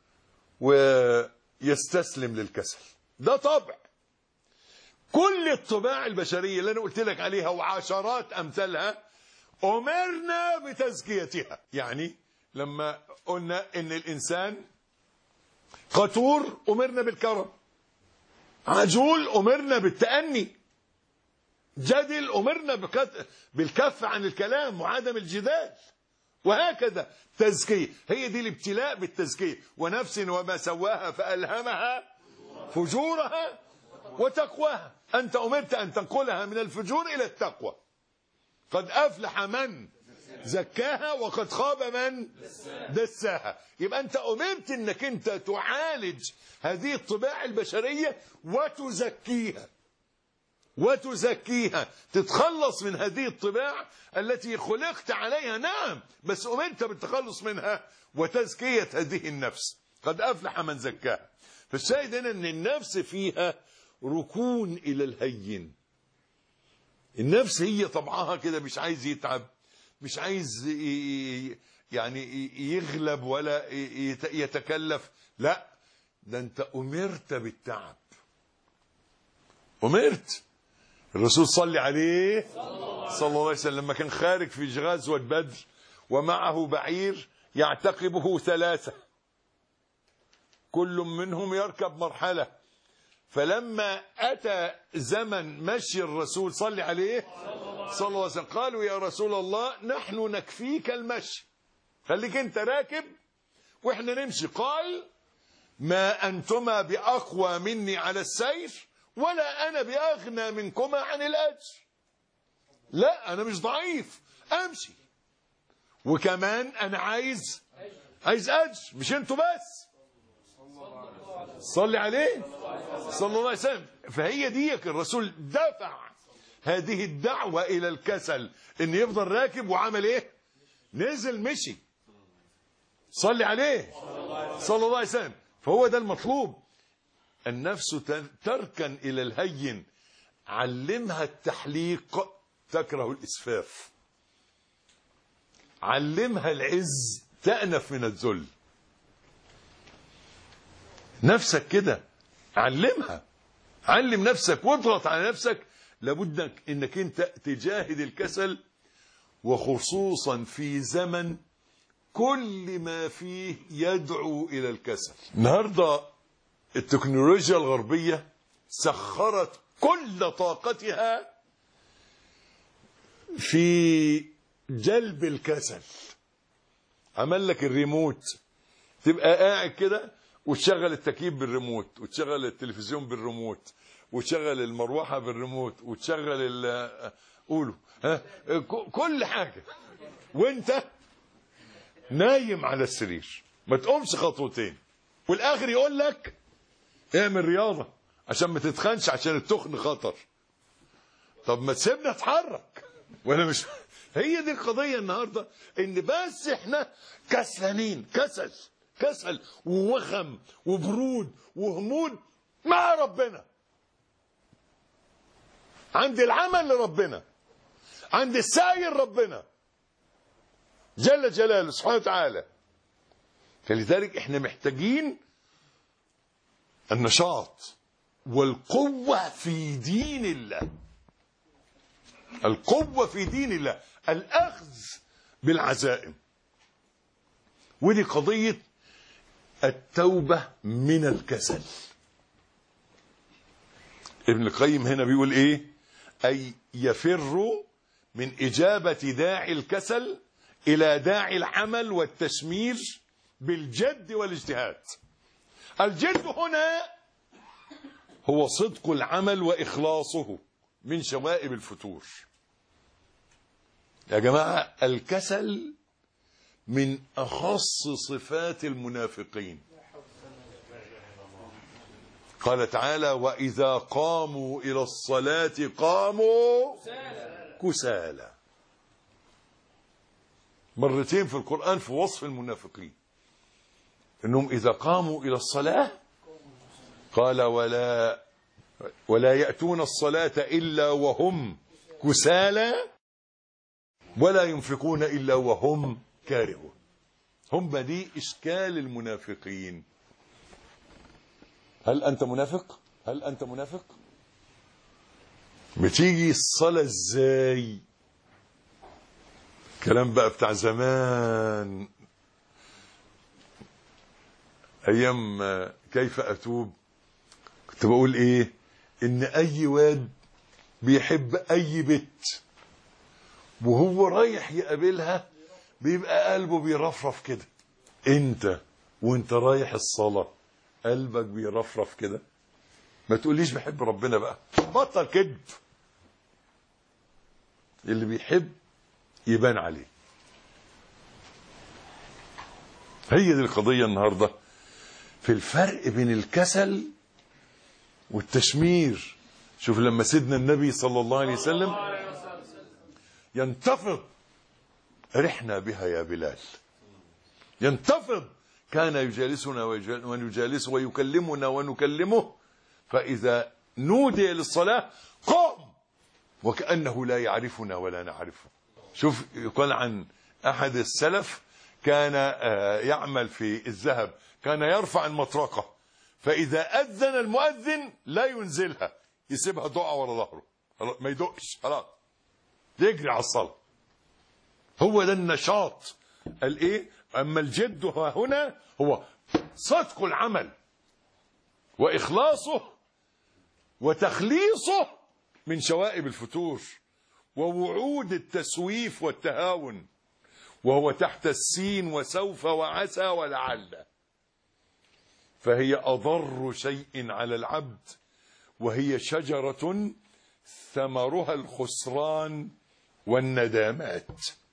ويستسلم للكسل. ده طبع. كل الطباع البشرية اللي أنا قلت لك عليها وعشرات أمثالها أمرنا بتزكيتها. يعني لما قلنا إن الإنسان قتور أمرنا بالكرم، عجول أمرنا بالتأني، جدل أمرنا بالكف عن الكلام وعدم الجدال، وهكذا. تزكية، هي دي الابتلاء بالتزكية. ونفس وما سواها فألهمها فجورها وتقواها. أنت أمرت أن تنقلها من الفجور إلى التقوى. قد أفلح من زكاها وقد خاب من دساها. يبقى أنت أمرت أنك أنت تعالج هذه الطباع البشرية وتزكيها، تتخلص من هذه الطباع التي خلقت عليها. نعم، بس أمرت بالتخلص منها وتزكية هذه النفس. قد أفلح من زكاها. فالشاهد هنا أن النفس فيها ركون إلى الهين. النفس هي طبعها كده، مش عايز يتعب، مش عايز يعني يغلب ولا يتكلف. لا، ده أنت أمرت بالتعب. أمرت. الرسول صلى عليه صلى الله عليه وسلم لما كان خارج في غزوة بدر ومعه بعير يعتقبه 3، كل منهم يركب مرحلة. فلما أتى زمن مشي الرسول صلى عليه صلى الله عليه وسلم قالوا: يا رسول الله نحن نكفيك المشي، خليك انت راكب واحنا نمشي. قال: ما أنتما بأقوى مني على السير ولا أنا بأغنى منكما عن الأجر. لا، أنا مش ضعيف، أمشي، وكمان أنا عايز أجر، مش أنتوا بس. صلي عليه صلى الله عليه وسلم. فهي ديك الرسول دفع هذه الدعوة إلى الكسل، إن يفضل راكب وعمل إيه؟ نزل مشي. صلي عليه صلى الله عليه وسلم. فهو ده المطلوب. النفس تركن إلى الهين. علمها التحليق تكره الإسفاف. علمها العز تأنف من الذل. نفسك كده علمها، علم نفسك واضغط على نفسك. لابد انك انت تجاهد الكسل وخصوصا في زمن كل ما فيه يدعو إلى الكسل. النهاردة التكنولوجيا الغربية سخرت كل طاقتها في جلب الكسل. عمل لك الريموت، تبقى قاعد كده وتشغل التكييف بالريموت، وتشغل التلفزيون بالريموت، وتشغل المروحة بالريموت، وتشغل قولوا كل حاجة، وانت نايم على السرير ما تقومش خطوتين، والاخر يقول لك اعمل رياضة عشان ما تتخنش، عشان التخن خطر. طب ما تسيبنا اتحرك ولا مش؟ هي دي القضية النهاردة، ان بس احنا كسلانين، كسل ووخم وبرود وهمود مع ربنا، عند العمل لربنا، عند السعي لربنا جل جلاله سبحانه وتعالى. فلذلك احنا محتاجين النشاط والقوة في دين الله، القوة في دين الله، الأخذ بالعزائم. ودي قضية التوبة من الكسل. ابن القيم هنا بيقول ايه؟ أي يفر من إجابة داعي الكسل إلى داعي العمل والتشمير بالجد والاجتهاد. الجد هنا هو صدق العمل وإخلاصه من شوائب الفتور. يا جماعة الكسل من أخص صفات المنافقين. قال تعالى: وإذا قاموا إلى الصلاة قاموا كسالى. مرتين في القرآن في وصف المنافقين إنهم إذا قاموا إلى الصلاة قال ولا يأتون الصلاة إلا وهم كسالى ولا ينفقون إلا وهم كارهون. هم دي إشكال المنافقين. هل أنت منافق؟ هل أنت منافق؟ بتيجي الصلاة إزاي؟ كلام بقى بتاع زمان، أيام كيف أتوب، كنت بقول إيه؟ إن أي واد بيحب أي بت وهو رايح يقابلها بيبقى قلبه بيرفرف كده. أنت وأنت رايح الصلاة قلبك بيرفرف كده؟ ما تقوليش بحب ربنا بقى، بطل كذب. اللي بيحب يبان عليه. هي دي القضية النهاردة في الفرق بين الكسل والتشمير. شوف لما سيدنا النبي صلى الله عليه وسلم ينتفض: رحنا بها يا بلال. ينتفض، كان يجالسنا ونجالسه ويكلمنا ونكلمه، فإذا نودي للصلاة قام وكأنه لا يعرفنا ولا نعرفه. شوف يقال عن أحد السلف كان يعمل في الذهب، كان يرفع المطرقة فإذا أذن المؤذن لا ينزلها، يسيبها تقع ورا ظهره، ما يدقش، خلاص يجري على الصلاة. هو ده النشاط الايه. اما الجد هنا هو صدق العمل واخلاصه وتخليصه من شوائب الفتور ووعود التسويف والتهاون، وهو تحت السين وسوف وعسى ولعل. فهي أضر شيء على العبد، وهي شجرة ثمرها الخسران والندامات.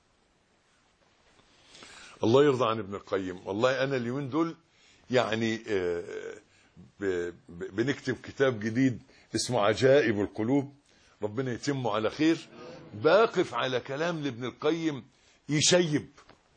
الله يرضى عن ابن القيم. والله أنا اليومين دول يعني بنكتب كتاب جديد اسمه عجائب القلوب، ربنا يتمه على خير. باقف على كلام لابن القيم يشيب،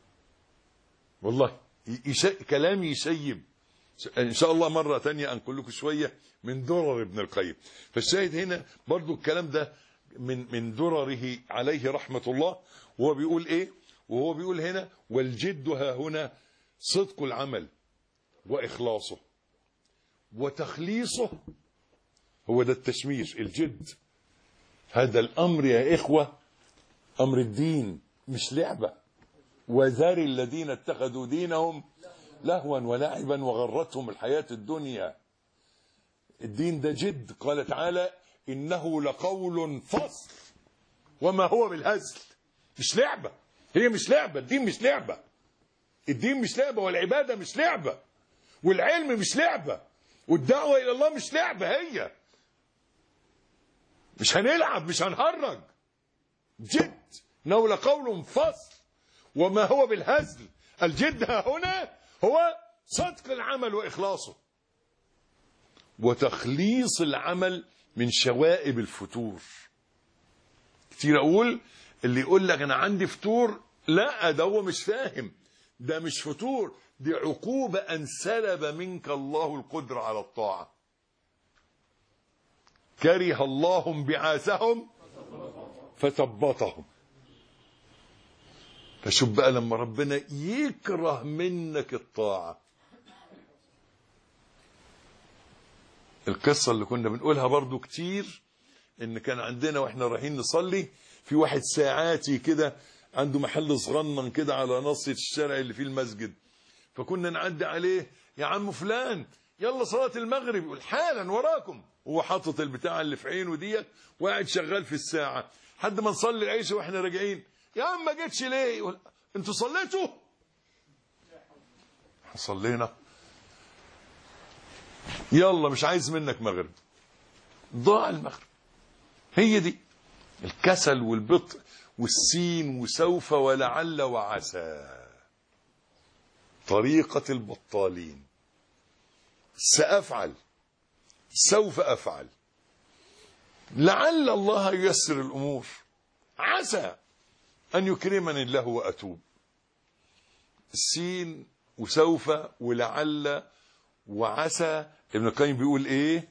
والله كلام يشيب. إن شاء الله مرة تانية أنقل لكم شوية من درر ابن القيم. فالشاهد هنا برضو الكلام ده من درره عليه رحمة الله. وهو بيقول إيه؟ وهو بيقول هنا: والجد ها هنا صدق العمل وإخلاصه وتخليصه. هو ده التشمير، الجد. هذا الأمر يا إخوة أمر الدين، مش لعبة. وذر الذين اتخذوا دينهم لهوا ولعبا وغرتهم الحياة الدنيا. الدين ده جد. قال تعالى إنه لقول فصل وما هو بالهزل. مش لعبة. هي مش لعبة. الدين مش لعبة. الدين مش لعبة، والعبادة مش لعبة، والعلم مش لعبة، والدعوة إلى الله مش لعبة. هي مش هنلعب، مش هنهرج. جد. إنه لقول فصل وما هو بالهزل. الجد هنا هو صدق العمل وإخلاصه، وتخليص العمل من شوائب الفتور. كتير أقول اللي يقول لك أنا عندي فتور، لا، ده هو مش فاهم. ده مش فتور، دي عقوبة أن سلب منك الله القدرة على الطاعة. كره الله انبعاثهم فثبطهم. فشوف بقى لما ربنا يكره منك الطاعة. القصة اللي كنا بنقولها برضو كتير، ان كان عندنا واحنا رايحين نصلي في واحد ساعاتي كده عنده محل صغنن كده على ناصية الشارع اللي فيه المسجد. فكنا نعدي عليه، يا عم فلان يلا صلاة المغرب. يقول حالا وراكم. هو حاطط البتاع اللي في عينه ديت وقاعد شغال في الساعة حد ما نصلي العشاء واحنا راجعين. يا عم ما جيتش ليه؟ يقول انتوا صليتوا؟ صلينا. يلا مش عايز منك مغرب. ضاع المغرب. هي دي الكسل والبطء والسين وسوف ولعل وعسى. طريقة البطالين. سأفعل، سوف أفعل، لعل الله ييسر الأمور، عسى أن يكرمني الله وأتوب. السين وسوف ولعل وعسى. ابن القيم بيقول ايه؟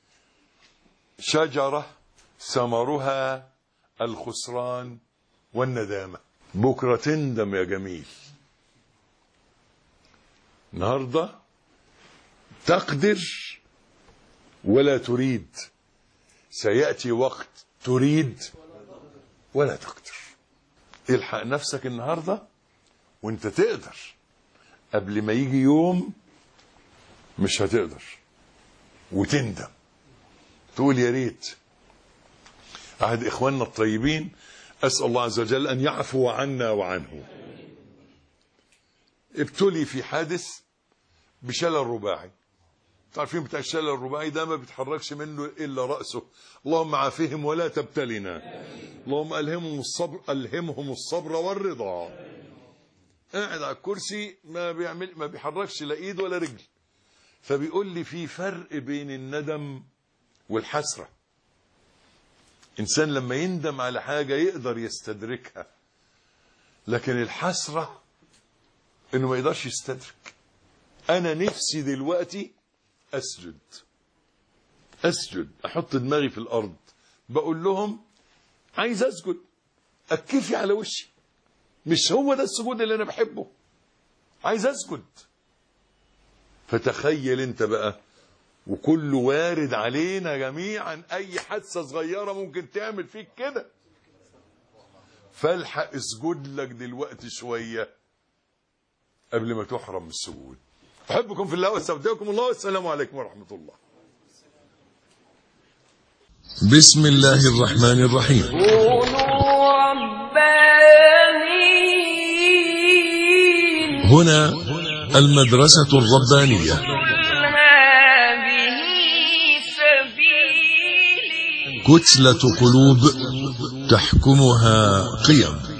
شجرة ثمرها الخسران والندامة. بكرة تندم يا جميل. النهاردة تقدر ولا تريد، سيأتي وقت تريد ولا تقدر. الحق نفسك النهاردة وانت تقدر، قبل ما يجي يوم مش هتقدر وتندم تقول يا ريت. أحد إخواننا الطيبين أسأل الله عز وجل أن يعفو عنا وعنه، ابتلي في حادث بشلل رباعي. تعرفين بتاع الشلل الرباعي ده ما بيتحركش منه إلا رأسه. اللهم عافهم ولا تبتلنا. اللهم ألهمهم الصبر والرضا. قاعد على الكرسي ما بيحركش لا إيد ولا رجل. فبيقول لي في فرق بين الندم والحسرة. إنسان لما يندم على حاجة يقدر يستدركها، لكن الحسرة إنه ما يقدرش يستدرك. أنا نفسي دلوقتي أسجد، أحط دماغي في الأرض، بقول لهم عايز أسجد، أكفي على وشي. مش هو ده السجود اللي أنا بحبه، عايز أسجد. فتخيل أنت بقى، وكل وارد علينا جميعا أي حادثة صغيرة ممكن تعمل فيك كده. فالحق اسجد لك دلوقتي شوية قبل ما تحرم من السجود. أحبكم في الله واستودعكم الله، والسلام عليكم ورحمة الله. بسم الله الرحمن الرحيم. كونوا ربانيين. هنا المدرسة الربانية. هذه سبيلي. كتلة قلوب تحكمها قيم.